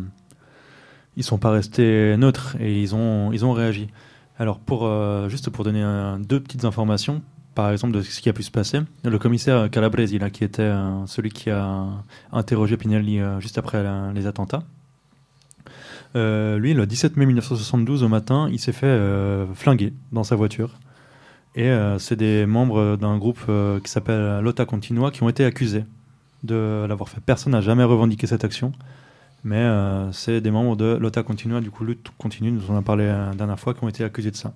ils sont pas restés neutres et ils ont, ils ont réagi. Alors pour euh, juste pour donner un, deux petites informations, par exemple de ce qui a pu se passer, le commissaire Calabresi, là, qui était euh, celui qui a interrogé Pinelli euh, juste après la, les attentats. Euh, lui, le dix-sept mai mille neuf cent soixante-douze au matin, il s'est fait euh, flinguer dans sa voiture. Et euh, c'est des membres d'un groupe euh, qui s'appelle Lotta Continua qui ont été accusés de l'avoir fait. Personne n'a jamais revendiqué cette action, mais euh, c'est des membres de Lotta Continua, du coup Lutte Continue, nous en a parlé la dernière fois, qui ont été accusés de ça.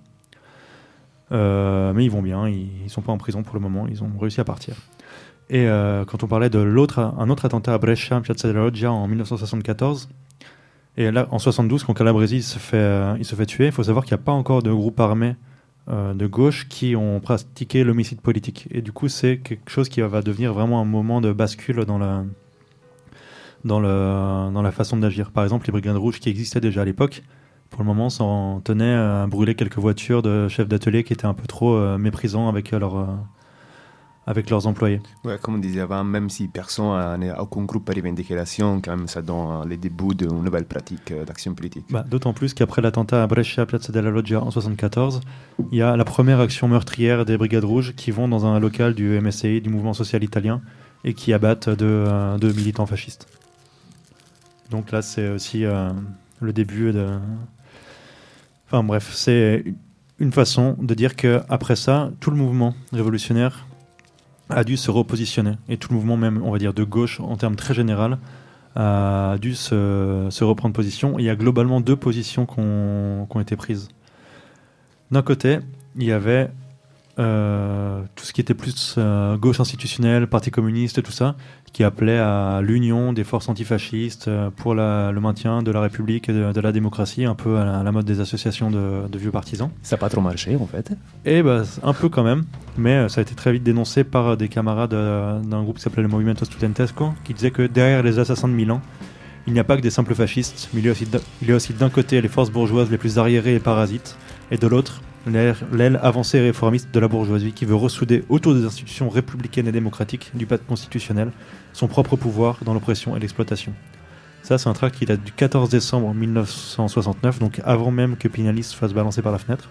Euh, mais ils vont bien, ils ne sont pas en prison pour le moment, ils ont réussi à partir. Et euh, quand on parlait de l'autre, un autre attentat à Brescia, Piazza della Loggia, en mille neuf cent soixante-quatorze, et là en soixante-douze, quand Calabresi se fait, euh, il se fait tuer, il faut savoir qu'il n'y a pas encore de groupe armé euh, de gauche qui ont pratiqué l'homicide politique. Et du coup, c'est quelque chose qui va devenir vraiment un moment de bascule dans la, dans le, dans la façon d'agir. Par exemple, les Brigades Rouges qui existaient déjà à l'époque, pour le moment, s'en tenaient à brûler quelques voitures de chefs d'atelier qui étaient un peu trop euh, méprisants avec leur, euh, avec leurs employés. Ouais, comme on disait avant, même si personne n'a aucun groupe à revendication, quand même ça donne les débuts d'une nouvelle pratique d'action politique. Bah, d'autant plus qu'après l'attentat à Brescia, Piazza della Loggia en soixante-quatorze, il y a la première action meurtrière des Brigades Rouges qui vont dans un local du M S I, du mouvement social italien, et qui abattent deux, euh, deux militants fascistes. Donc là, c'est aussi euh, le début de... Enfin bref, c'est une façon de dire qu'après ça, tout le mouvement révolutionnaire a dû se repositionner. Et tout le mouvement, même, on va dire, de gauche, en termes très généraux, a dû se, se reprendre position. Et il y a globalement deux positions qui ont été prises. D'un côté, il y avait euh, tout ce qui était plus euh, gauche institutionnelle, parti communiste, tout ça, qui appelait à l'union des forces antifascistes pour la, le maintien de la République et de, de la démocratie, un peu à la, à la mode des associations de, de vieux partisans. Ça n'a pas trop marché, en fait. Et bah, un peu quand même, mais ça a été très vite dénoncé par des camarades d'un groupe qui s'appelait le Movimento Studentesco, qui disait que derrière les assassins de Milan, il n'y a pas que des simples fascistes, mais il y a aussi, il y a aussi d'un côté les forces bourgeoises les plus arriérées et parasites, et de l'autre, l'aile avancée et réformiste de la bourgeoisie qui veut ressouder autour des institutions républicaines et démocratiques du pacte constitutionnel son propre pouvoir dans l'oppression et l'exploitation. Ça, c'est un tract qui date du quatorze décembre mille neuf cent soixante-neuf, donc avant même que Pinelli se fasse balancer par la fenêtre.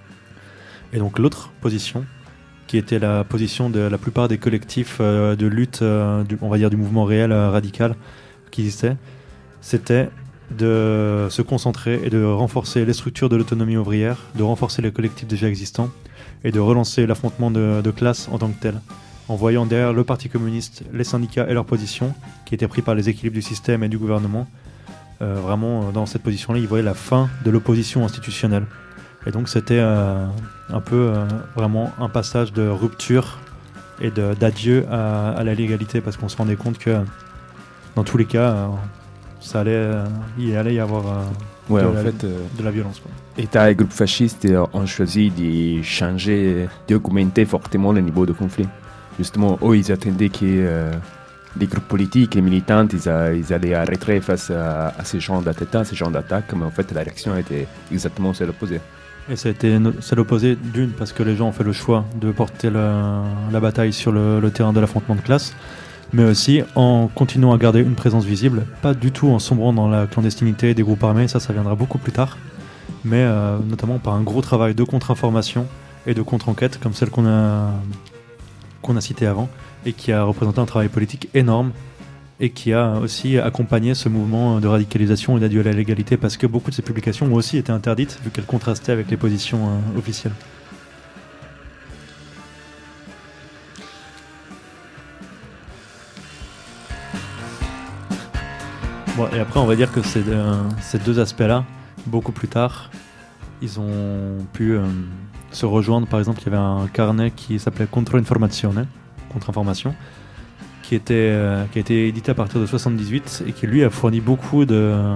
Et donc l'autre position, qui était la position de la plupart des collectifs euh, de lutte, euh, du, on va dire du mouvement réel euh, radical qui existait, c'était de se concentrer et de renforcer les structures de l'autonomie ouvrière, de renforcer les collectifs déjà existants et de relancer l'affrontement de, de classe en tant que tel, en voyant derrière le Parti communiste, les syndicats et leur position, qui étaient pris par les équilibres du système et du gouvernement. Euh, vraiment, dans cette position-là, ils voyaient la fin de l'opposition institutionnelle. Et donc c'était euh, un peu euh, vraiment un passage de rupture et d'adieu à, à la légalité, parce qu'on se rendait compte que dans tous les cas, euh, ça allait, euh, il allait y avoir euh, ouais, de, en la, fait, euh, de la violence. Quoi. État et groupes fascistes ont choisi de changer, d'augmenter fortement le niveau de conflit. Justement, eux, ils attendaient que euh, les groupes politiques et militants, ils, a, ils allaient arrêter face à, à ces genres d'attentats, ces genres d'attaques, mais en fait, la réaction était exactement celle opposée. Et ça a été celle opposée d'une, parce que les gens ont fait le choix de porter la, la bataille sur le, le terrain de l'affrontement de classe, mais aussi en continuant à garder une présence visible, pas du tout en sombrant dans la clandestinité des groupes armés, ça, ça viendra beaucoup plus tard, mais euh, notamment par un gros travail de contre-information et de contre-enquête, comme celle qu'on a, qu'on a citée avant, et qui a représenté un travail politique énorme, et qui a aussi accompagné ce mouvement de radicalisation et d'adieu à la légalité, parce que beaucoup de ces publications ont aussi été interdites, vu qu'elles contrastaient avec les positions euh, officielles. Bon, et après, on va dire que ces, euh, ces deux aspects-là, beaucoup plus tard, ils ont pu euh, se rejoindre. Par exemple, il y avait un carnet qui s'appelait Contre-Informazione, Contre-Information, qui, était, euh, qui a été édité à partir de soixante-dix-huit et qui, lui, a fourni beaucoup de... Euh,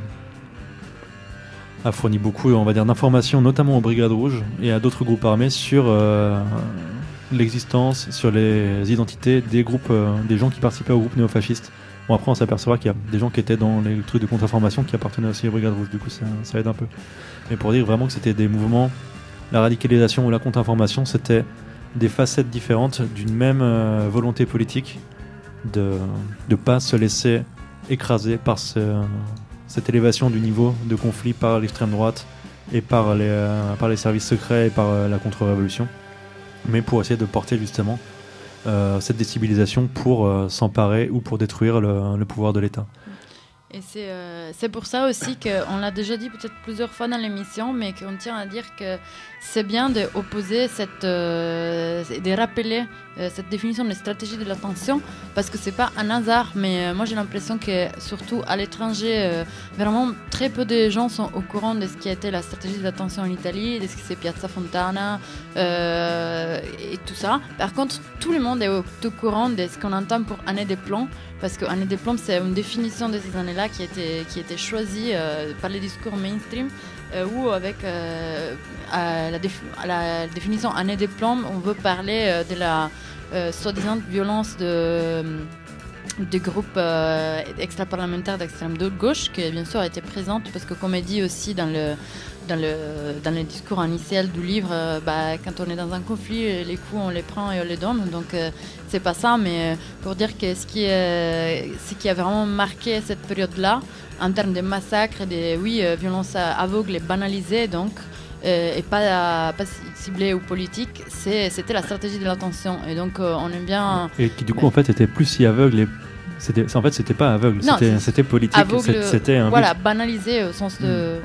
a fourni beaucoup, on va dire, d'informations, notamment aux Brigades Rouges et à d'autres groupes armés sur euh, l'existence, sur les identités des groupes, euh, des gens qui participaient aux groupes néofascistes. Bon, après, on s'apercevra qu'il y a des gens qui étaient dans les trucs de contre-information qui appartenaient aussi aux Brigades Rouges, du coup, ça, ça aide un peu. Mais pour dire vraiment que c'était des mouvements, la radicalisation ou la contre-information, c'était des facettes différentes d'une même euh, volonté politique de ne pas se laisser écraser par ce, cette élévation du niveau de conflit par l'extrême droite et par les, euh, par les services secrets et par euh, la contre-révolution, mais pour essayer de porter justement Euh, cette déstabilisation pour euh, s'emparer ou pour détruire le, le pouvoir de l'État. Et c'est, euh, c'est pour ça aussi qu'on l'a déjà dit peut-être plusieurs fois dans l'émission, mais qu'on tient à dire que c'est bien d'opposer cette, euh, de rappeler euh, cette définition de stratégie de l'attention, parce que c'est pas un hasard, mais euh, moi j'ai l'impression que surtout à l'étranger, euh, vraiment très peu de gens sont au courant de ce qui a été la stratégie de l'attention en Italie, de ce qui c'est Piazza Fontana euh, et tout ça. Par contre, tout le monde est au, au courant de ce qu'on entend pour année des plombs, parce que année des plombs c'est une définition de ces années-là qui a été, qui a été choisie euh, par les discours mainstream, euh, où avec euh, à la, défi- à la définition année des plombs, on veut parler euh, de la euh, soi-disant violence de, des groupes euh, extra-parlementaires d'extrême gauche qui bien sûr étaient présentes parce que comme est dit aussi dans le, dans le, dans le discours initial du livre, euh, bah, quand on est dans un conflit, les coups on les prend et on les donne, donc euh, c'est pas ça, mais pour dire que ce qui, est, ce qui a vraiment marqué cette période-là en termes de massacres et de oui, euh, violences aveugles et banalisées donc, euh, et pas, pas ciblées ou politiques, c'est, c'était la stratégie de l'attention et donc euh, on aime bien... Et qui du coup en fait était plus si aveugle et c'était, en fait c'était pas aveugle, non, c'était, c'était politique, aveugle, c'était un voilà, but. banalisé au sens de...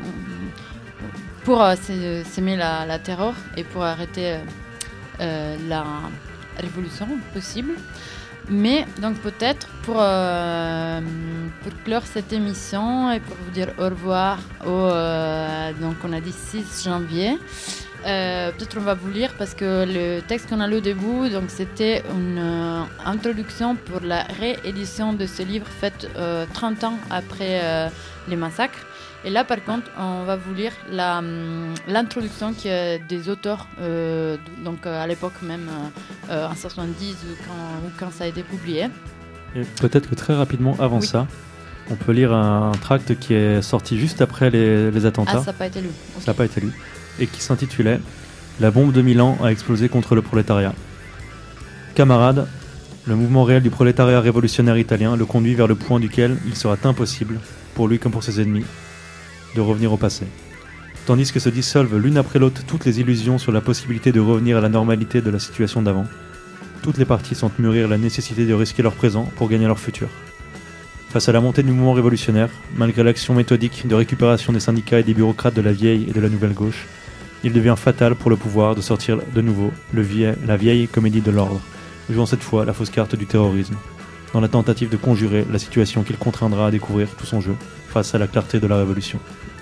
Mm. Pour euh, s'aimer la, la terreur et pour arrêter euh, euh, la révolution possible. Mais donc peut-être pour, euh, pour clore cette émission et pour vous dire au revoir au, euh, donc on a dit six janvier, euh, peut-être on va vous lire parce que le texte qu'on a lu au début, donc c'était une euh, introduction pour la réédition de ce livre fait euh, trente ans après euh, les massacres. Et là, par contre, on va vous lire la, l'introduction qui est des auteurs, euh, donc à l'époque même, euh, en soixante-dix, quand, ou quand ça a été publié. Et peut-être que très rapidement, avant oui. ça, on peut lire un, un tract qui est sorti juste après les, les attentats. Ah, ça n'a pas été lu. Okay. Ça n'a pas été lu. Et qui s'intitulait « La bombe de Milan a explosé contre le prolétariat. Camarades, le mouvement réel du prolétariat révolutionnaire italien le conduit vers le point duquel il sera impossible, pour lui comme pour ses ennemis, de revenir au passé. Tandis que se dissolvent l'une après l'autre toutes les illusions sur la possibilité de revenir à la normalité de la situation d'avant, toutes les parties sentent mûrir la nécessité de risquer leur présent pour gagner leur futur. Face à la montée du mouvement révolutionnaire, malgré l'action méthodique de récupération des syndicats et des bureaucrates de la vieille et de la nouvelle gauche, il devient fatal pour le pouvoir de sortir de nouveau le vie- la vieille comédie de l'ordre, jouant cette fois la fausse carte du terrorisme, dans la tentative de conjurer la situation qu'il contraindra à découvrir tout son jeu face à la clarté de la révolution.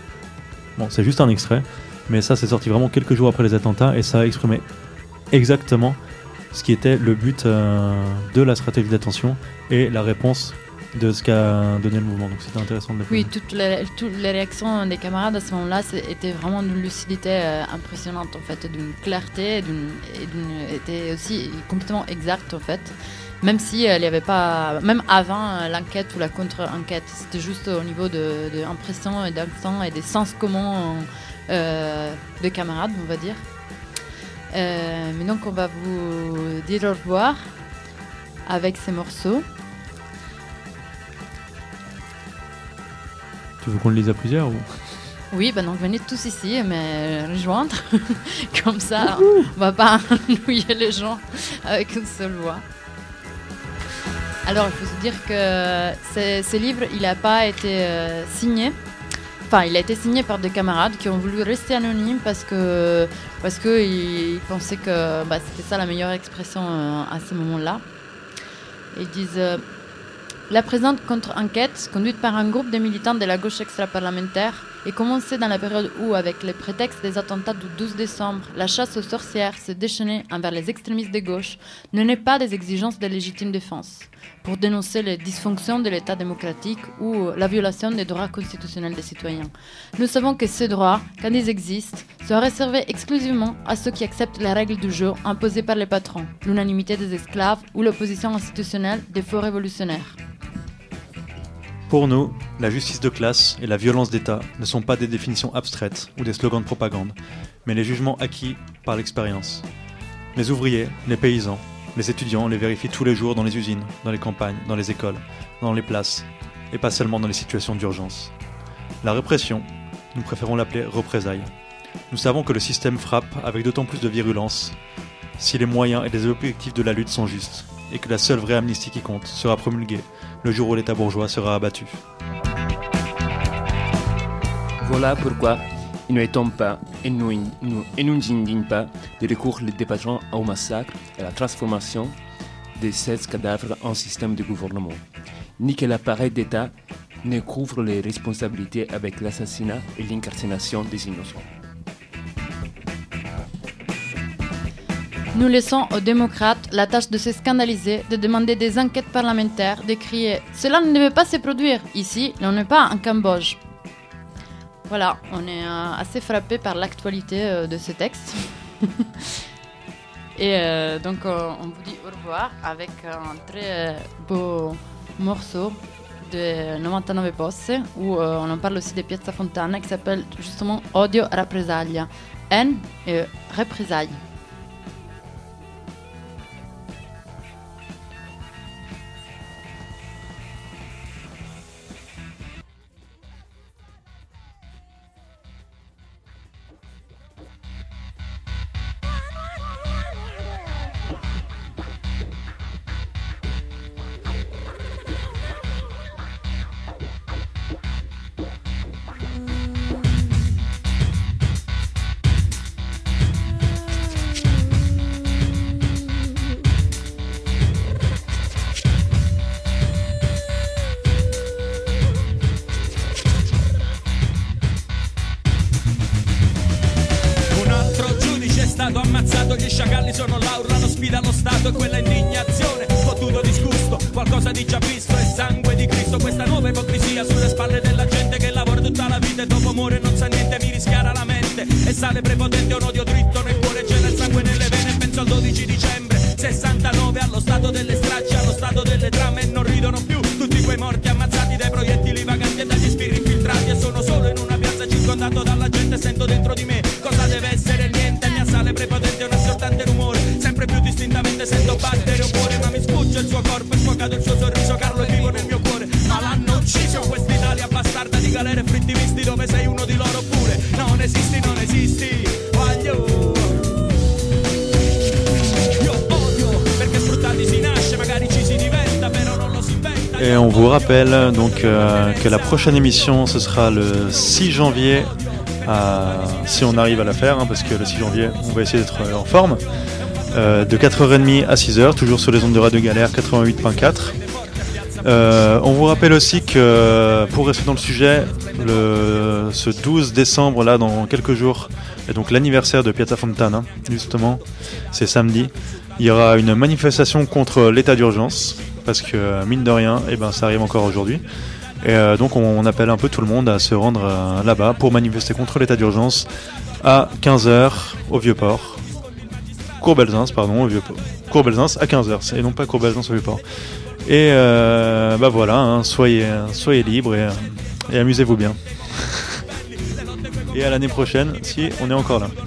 Bon, c'est juste un extrait, mais ça c'est sorti vraiment quelques jours après les attentats et ça a exprimé exactement ce qui était le but euh, de la stratégie d'attention et la réponse de ce qu'a donné le mouvement. Donc c'était intéressant de le Oui, toutes les, toutes les réactions des camarades à ce moment-là étaient vraiment d'une lucidité euh, impressionnante en fait, d'une clarté, d'une, et d'une, était aussi complètement exacte en fait. Même si il n'y avait pas, même avant l'enquête ou la contre-enquête, c'était juste au niveau de, de l'impression et d'instant et des sens communs euh, de camarades, on va dire. Euh, mais donc on va vous dire au revoir avec ces morceaux. Tu veux qu'on le lise à plusieurs ou... Oui, ben donc venez tous ici me rejoindre, comme ça on va pas ennuyer les gens avec une seule voix. Alors, il faut se dire que ce, ce livre, il n'a pas été euh, signé. Enfin, il a été signé par des camarades qui ont voulu rester anonymes parce que parce que ils pensaient que bah, c'était ça la meilleure expression euh, à ce moment-là. Ils disent euh, la présente contre-enquête, conduite par un groupe de militants de la gauche extra-parlementaire, est commencée dans la période où, avec le prétexte des attentats du douze décembre, la chasse aux sorcières s'est déchaînée envers les extrémistes de gauche, ne naît pas des exigences de légitime défense, pour dénoncer les dysfonctions de l'État démocratique ou la violation des droits constitutionnels des citoyens. Nous savons que ces droits, quand ils existent, sont réservés exclusivement à ceux qui acceptent les règles du jeu imposées par les patrons, l'unanimité des esclaves ou l'opposition institutionnelle des faux révolutionnaires. Pour nous, la justice de classe et la violence d'État ne sont pas des définitions abstraites ou des slogans de propagande, mais les jugements acquis par l'expérience. Les ouvriers, les paysans, les étudiants les vérifient tous les jours dans les usines, dans les campagnes, dans les écoles, dans les places, et pas seulement dans les situations d'urgence. La répression, nous préférons l'appeler représailles. Nous savons que le système frappe avec d'autant plus de virulence si les moyens et les objectifs de la lutte sont justes, et que la seule vraie amnistie qui compte sera promulguée le jour où l'État bourgeois sera abattu. Voilà pourquoi il ne tombe pas et nous, nous, et nous indigne pas de recours des patrons au massacre et à la transformation de ces cadavres en système de gouvernement, ni que l'appareil d'État ne couvre les responsabilités avec l'assassinat et l'incarcération des innocents. Nous laissons aux démocrates la tâche de se scandaliser, de demander des enquêtes parlementaires, de crier « Cela ne devait pas se produire ici, on n'est pas en Cambodge ». Voilà, on est euh, assez frappé par l'actualité euh, de ce texte. Et euh, donc euh, on vous dit au revoir avec un très beau morceau de novantanove Posse où euh, on en parle aussi de Piazza Fontana qui s'appelle justement Odio Rappresaglia, haine et représailles. Ammazzato, gli sciacalli sono là, urlano sfida allo Stato e quella indignazione, fottuto disgusto, qualcosa di già visto è sangue di Cristo, questa nuova ipocrisia sulle spalle della gente che lavora tutta la vita e dopo muore non sa niente, mi rischiara la mente e sale prepotente un odio dritto nel cuore, gela il sangue nelle vene, penso al dodici dicembre sessantanove, allo stato delle stragi, allo stato delle trame e non ridono più tutti quei morti ammazzati dai proiettili vaganti e dagli spiriti infiltrati e sono solo in una piazza circondato dalla gente, sento dentro di me cosa deve essere niente, mia sale prepotente un assortante rumore, sempre più distintamente sento battere un cuore, ma mi sfugge il suo corpo e sfocato il suo sorriso, Carlo è vivo nel mio cuore, ma l'hanno ucciso quest'Italia bastarda di galere e fritti visti, dove sei uno di loro pure, non esisti, non esisti, voglio, io odio, perché sfruttati si nasce, magari ci si diventa, però non lo si inventa. Et on vous rappelle donc euh, que la prochaine émission ce sera le six janvier. À, si on arrive à la faire, hein, parce que le six janvier, on va essayer d'être en forme, euh, de quatre heures trente à six heures, toujours sur les ondes de Radio Galère quatre-vingt-huit virgule quatre. Euh, on vous rappelle aussi que, pour rester dans le sujet, le, ce douze décembre, là, dans quelques jours, est donc l'anniversaire de Piazza Fontana, justement, c'est samedi. Il y aura une manifestation contre l'état d'urgence, parce que, mine de rien, eh ben, ça arrive encore aujourd'hui. Et euh, donc on appelle un peu tout le monde à se rendre euh, là-bas pour manifester contre l'état d'urgence à quinze heures au Vieux-Port. Courbelzins, pardon, au Vieux-Port. Courbelzins à quinze heures, et non pas Courbelzins au Vieux-Port. Et euh, bah voilà, hein, soyez, soyez libres et, et amusez-vous bien. Et à l'année prochaine, si on est encore là.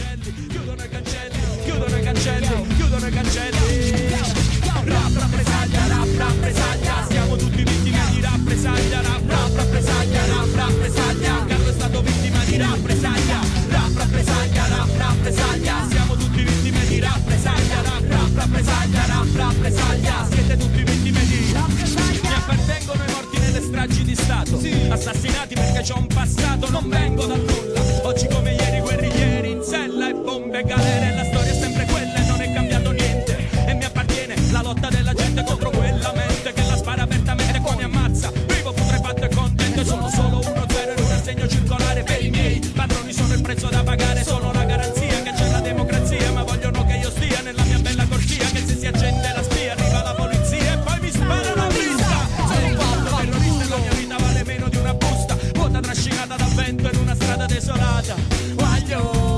Siamo tutti vittime di rappresaglia, rap, rap, rappresaglia, rap, rappresaglia, Carlo è stato vittima di rappresaglia, rap, rappresaglia, rap, rappresaglia, siamo tutti vittime di rappresaglia, rap, rap, rappresaglia, rap, rappresaglia, siete tutti vittime di rappresaglia. Mi appartengono i morti nelle stragi di Stato, assassinati perché c'ho un passato, non vengo dal nulla, oggi come ieri guerriglieri in sella e bombe e galere, la storia è sempre quella e non è cambiato niente, e mi appartiene la lotta della gente contro quella mente che la spara apertamente e poi mi ammazza, vivo putrefatto e contento, sono solo uno zero in un assegno circolare per i miei padroni, sono il prezzo da pagare, sono la garanzia che c'è la democrazia, ma vogliono che io stia nella mia bella corsia, che se si accende la spia arriva la polizia e poi mi spara la vista, sono un fatto terrorista e la mia vita vale meno di una busta, vuota trascinata dal vento in una strada desolata, voglio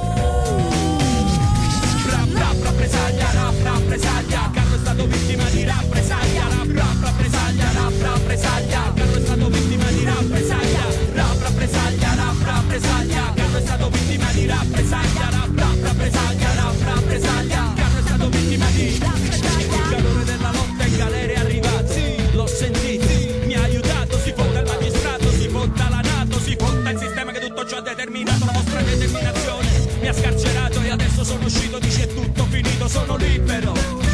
rap, rap, rappresaglia, rap, rappresaglia, Carlo è stato vittima di rappresaglia, rap, rap, rappresaglia, rap, rappresaglia, Carlo è stato vittima di rappresaglia, rap, rappresaglia, rap, rappresaglia, Carlo è stato vittima di rappresaglia, rap, rap, rappresaglia, rap, rappresaglia, Carlo è stato vittima di rappresaglia. Il calore della lotta in galera è arrivato, l'ho sentito, mi ha aiutato, si fotta il magistrato, si fotta la NATO, si fotta il sistema che tutto ciò ha determinato, la vostra determinazione mi ha scarcerato e adesso sono uscito, dice è tutto finito, sono libero.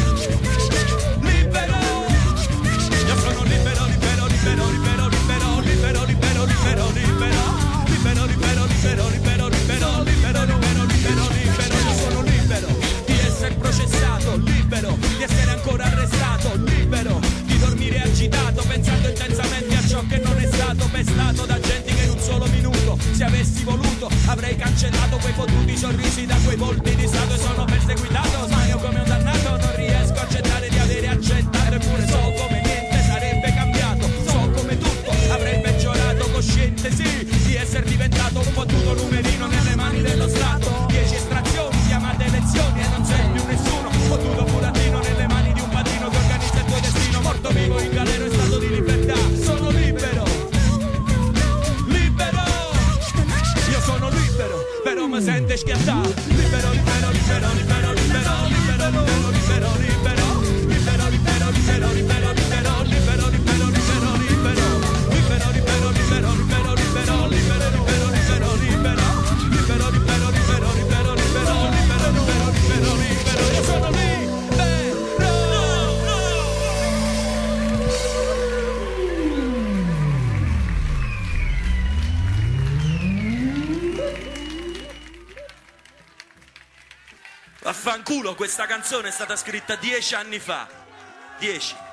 Se avessi voluto avrei cancellato quei fottuti sorrisi da quei volti di stato e sono perseguitato, ma io come un dannato non riesco a accettare di avere accettato, eppure so come niente sarebbe cambiato, so come tutto avrei peggiorato, cosciente sì di essere diventato un fottuto numerino nelle mani dello Stato, dieci estrazioni, chiamate elezioni e non sei più nessuno, fottuto burattino nelle mani di un padrino che organizza il tuo destino, morto vivo in galera. Vaffanculo, questa canzone è stata scritta dieci anni fa. Dieci.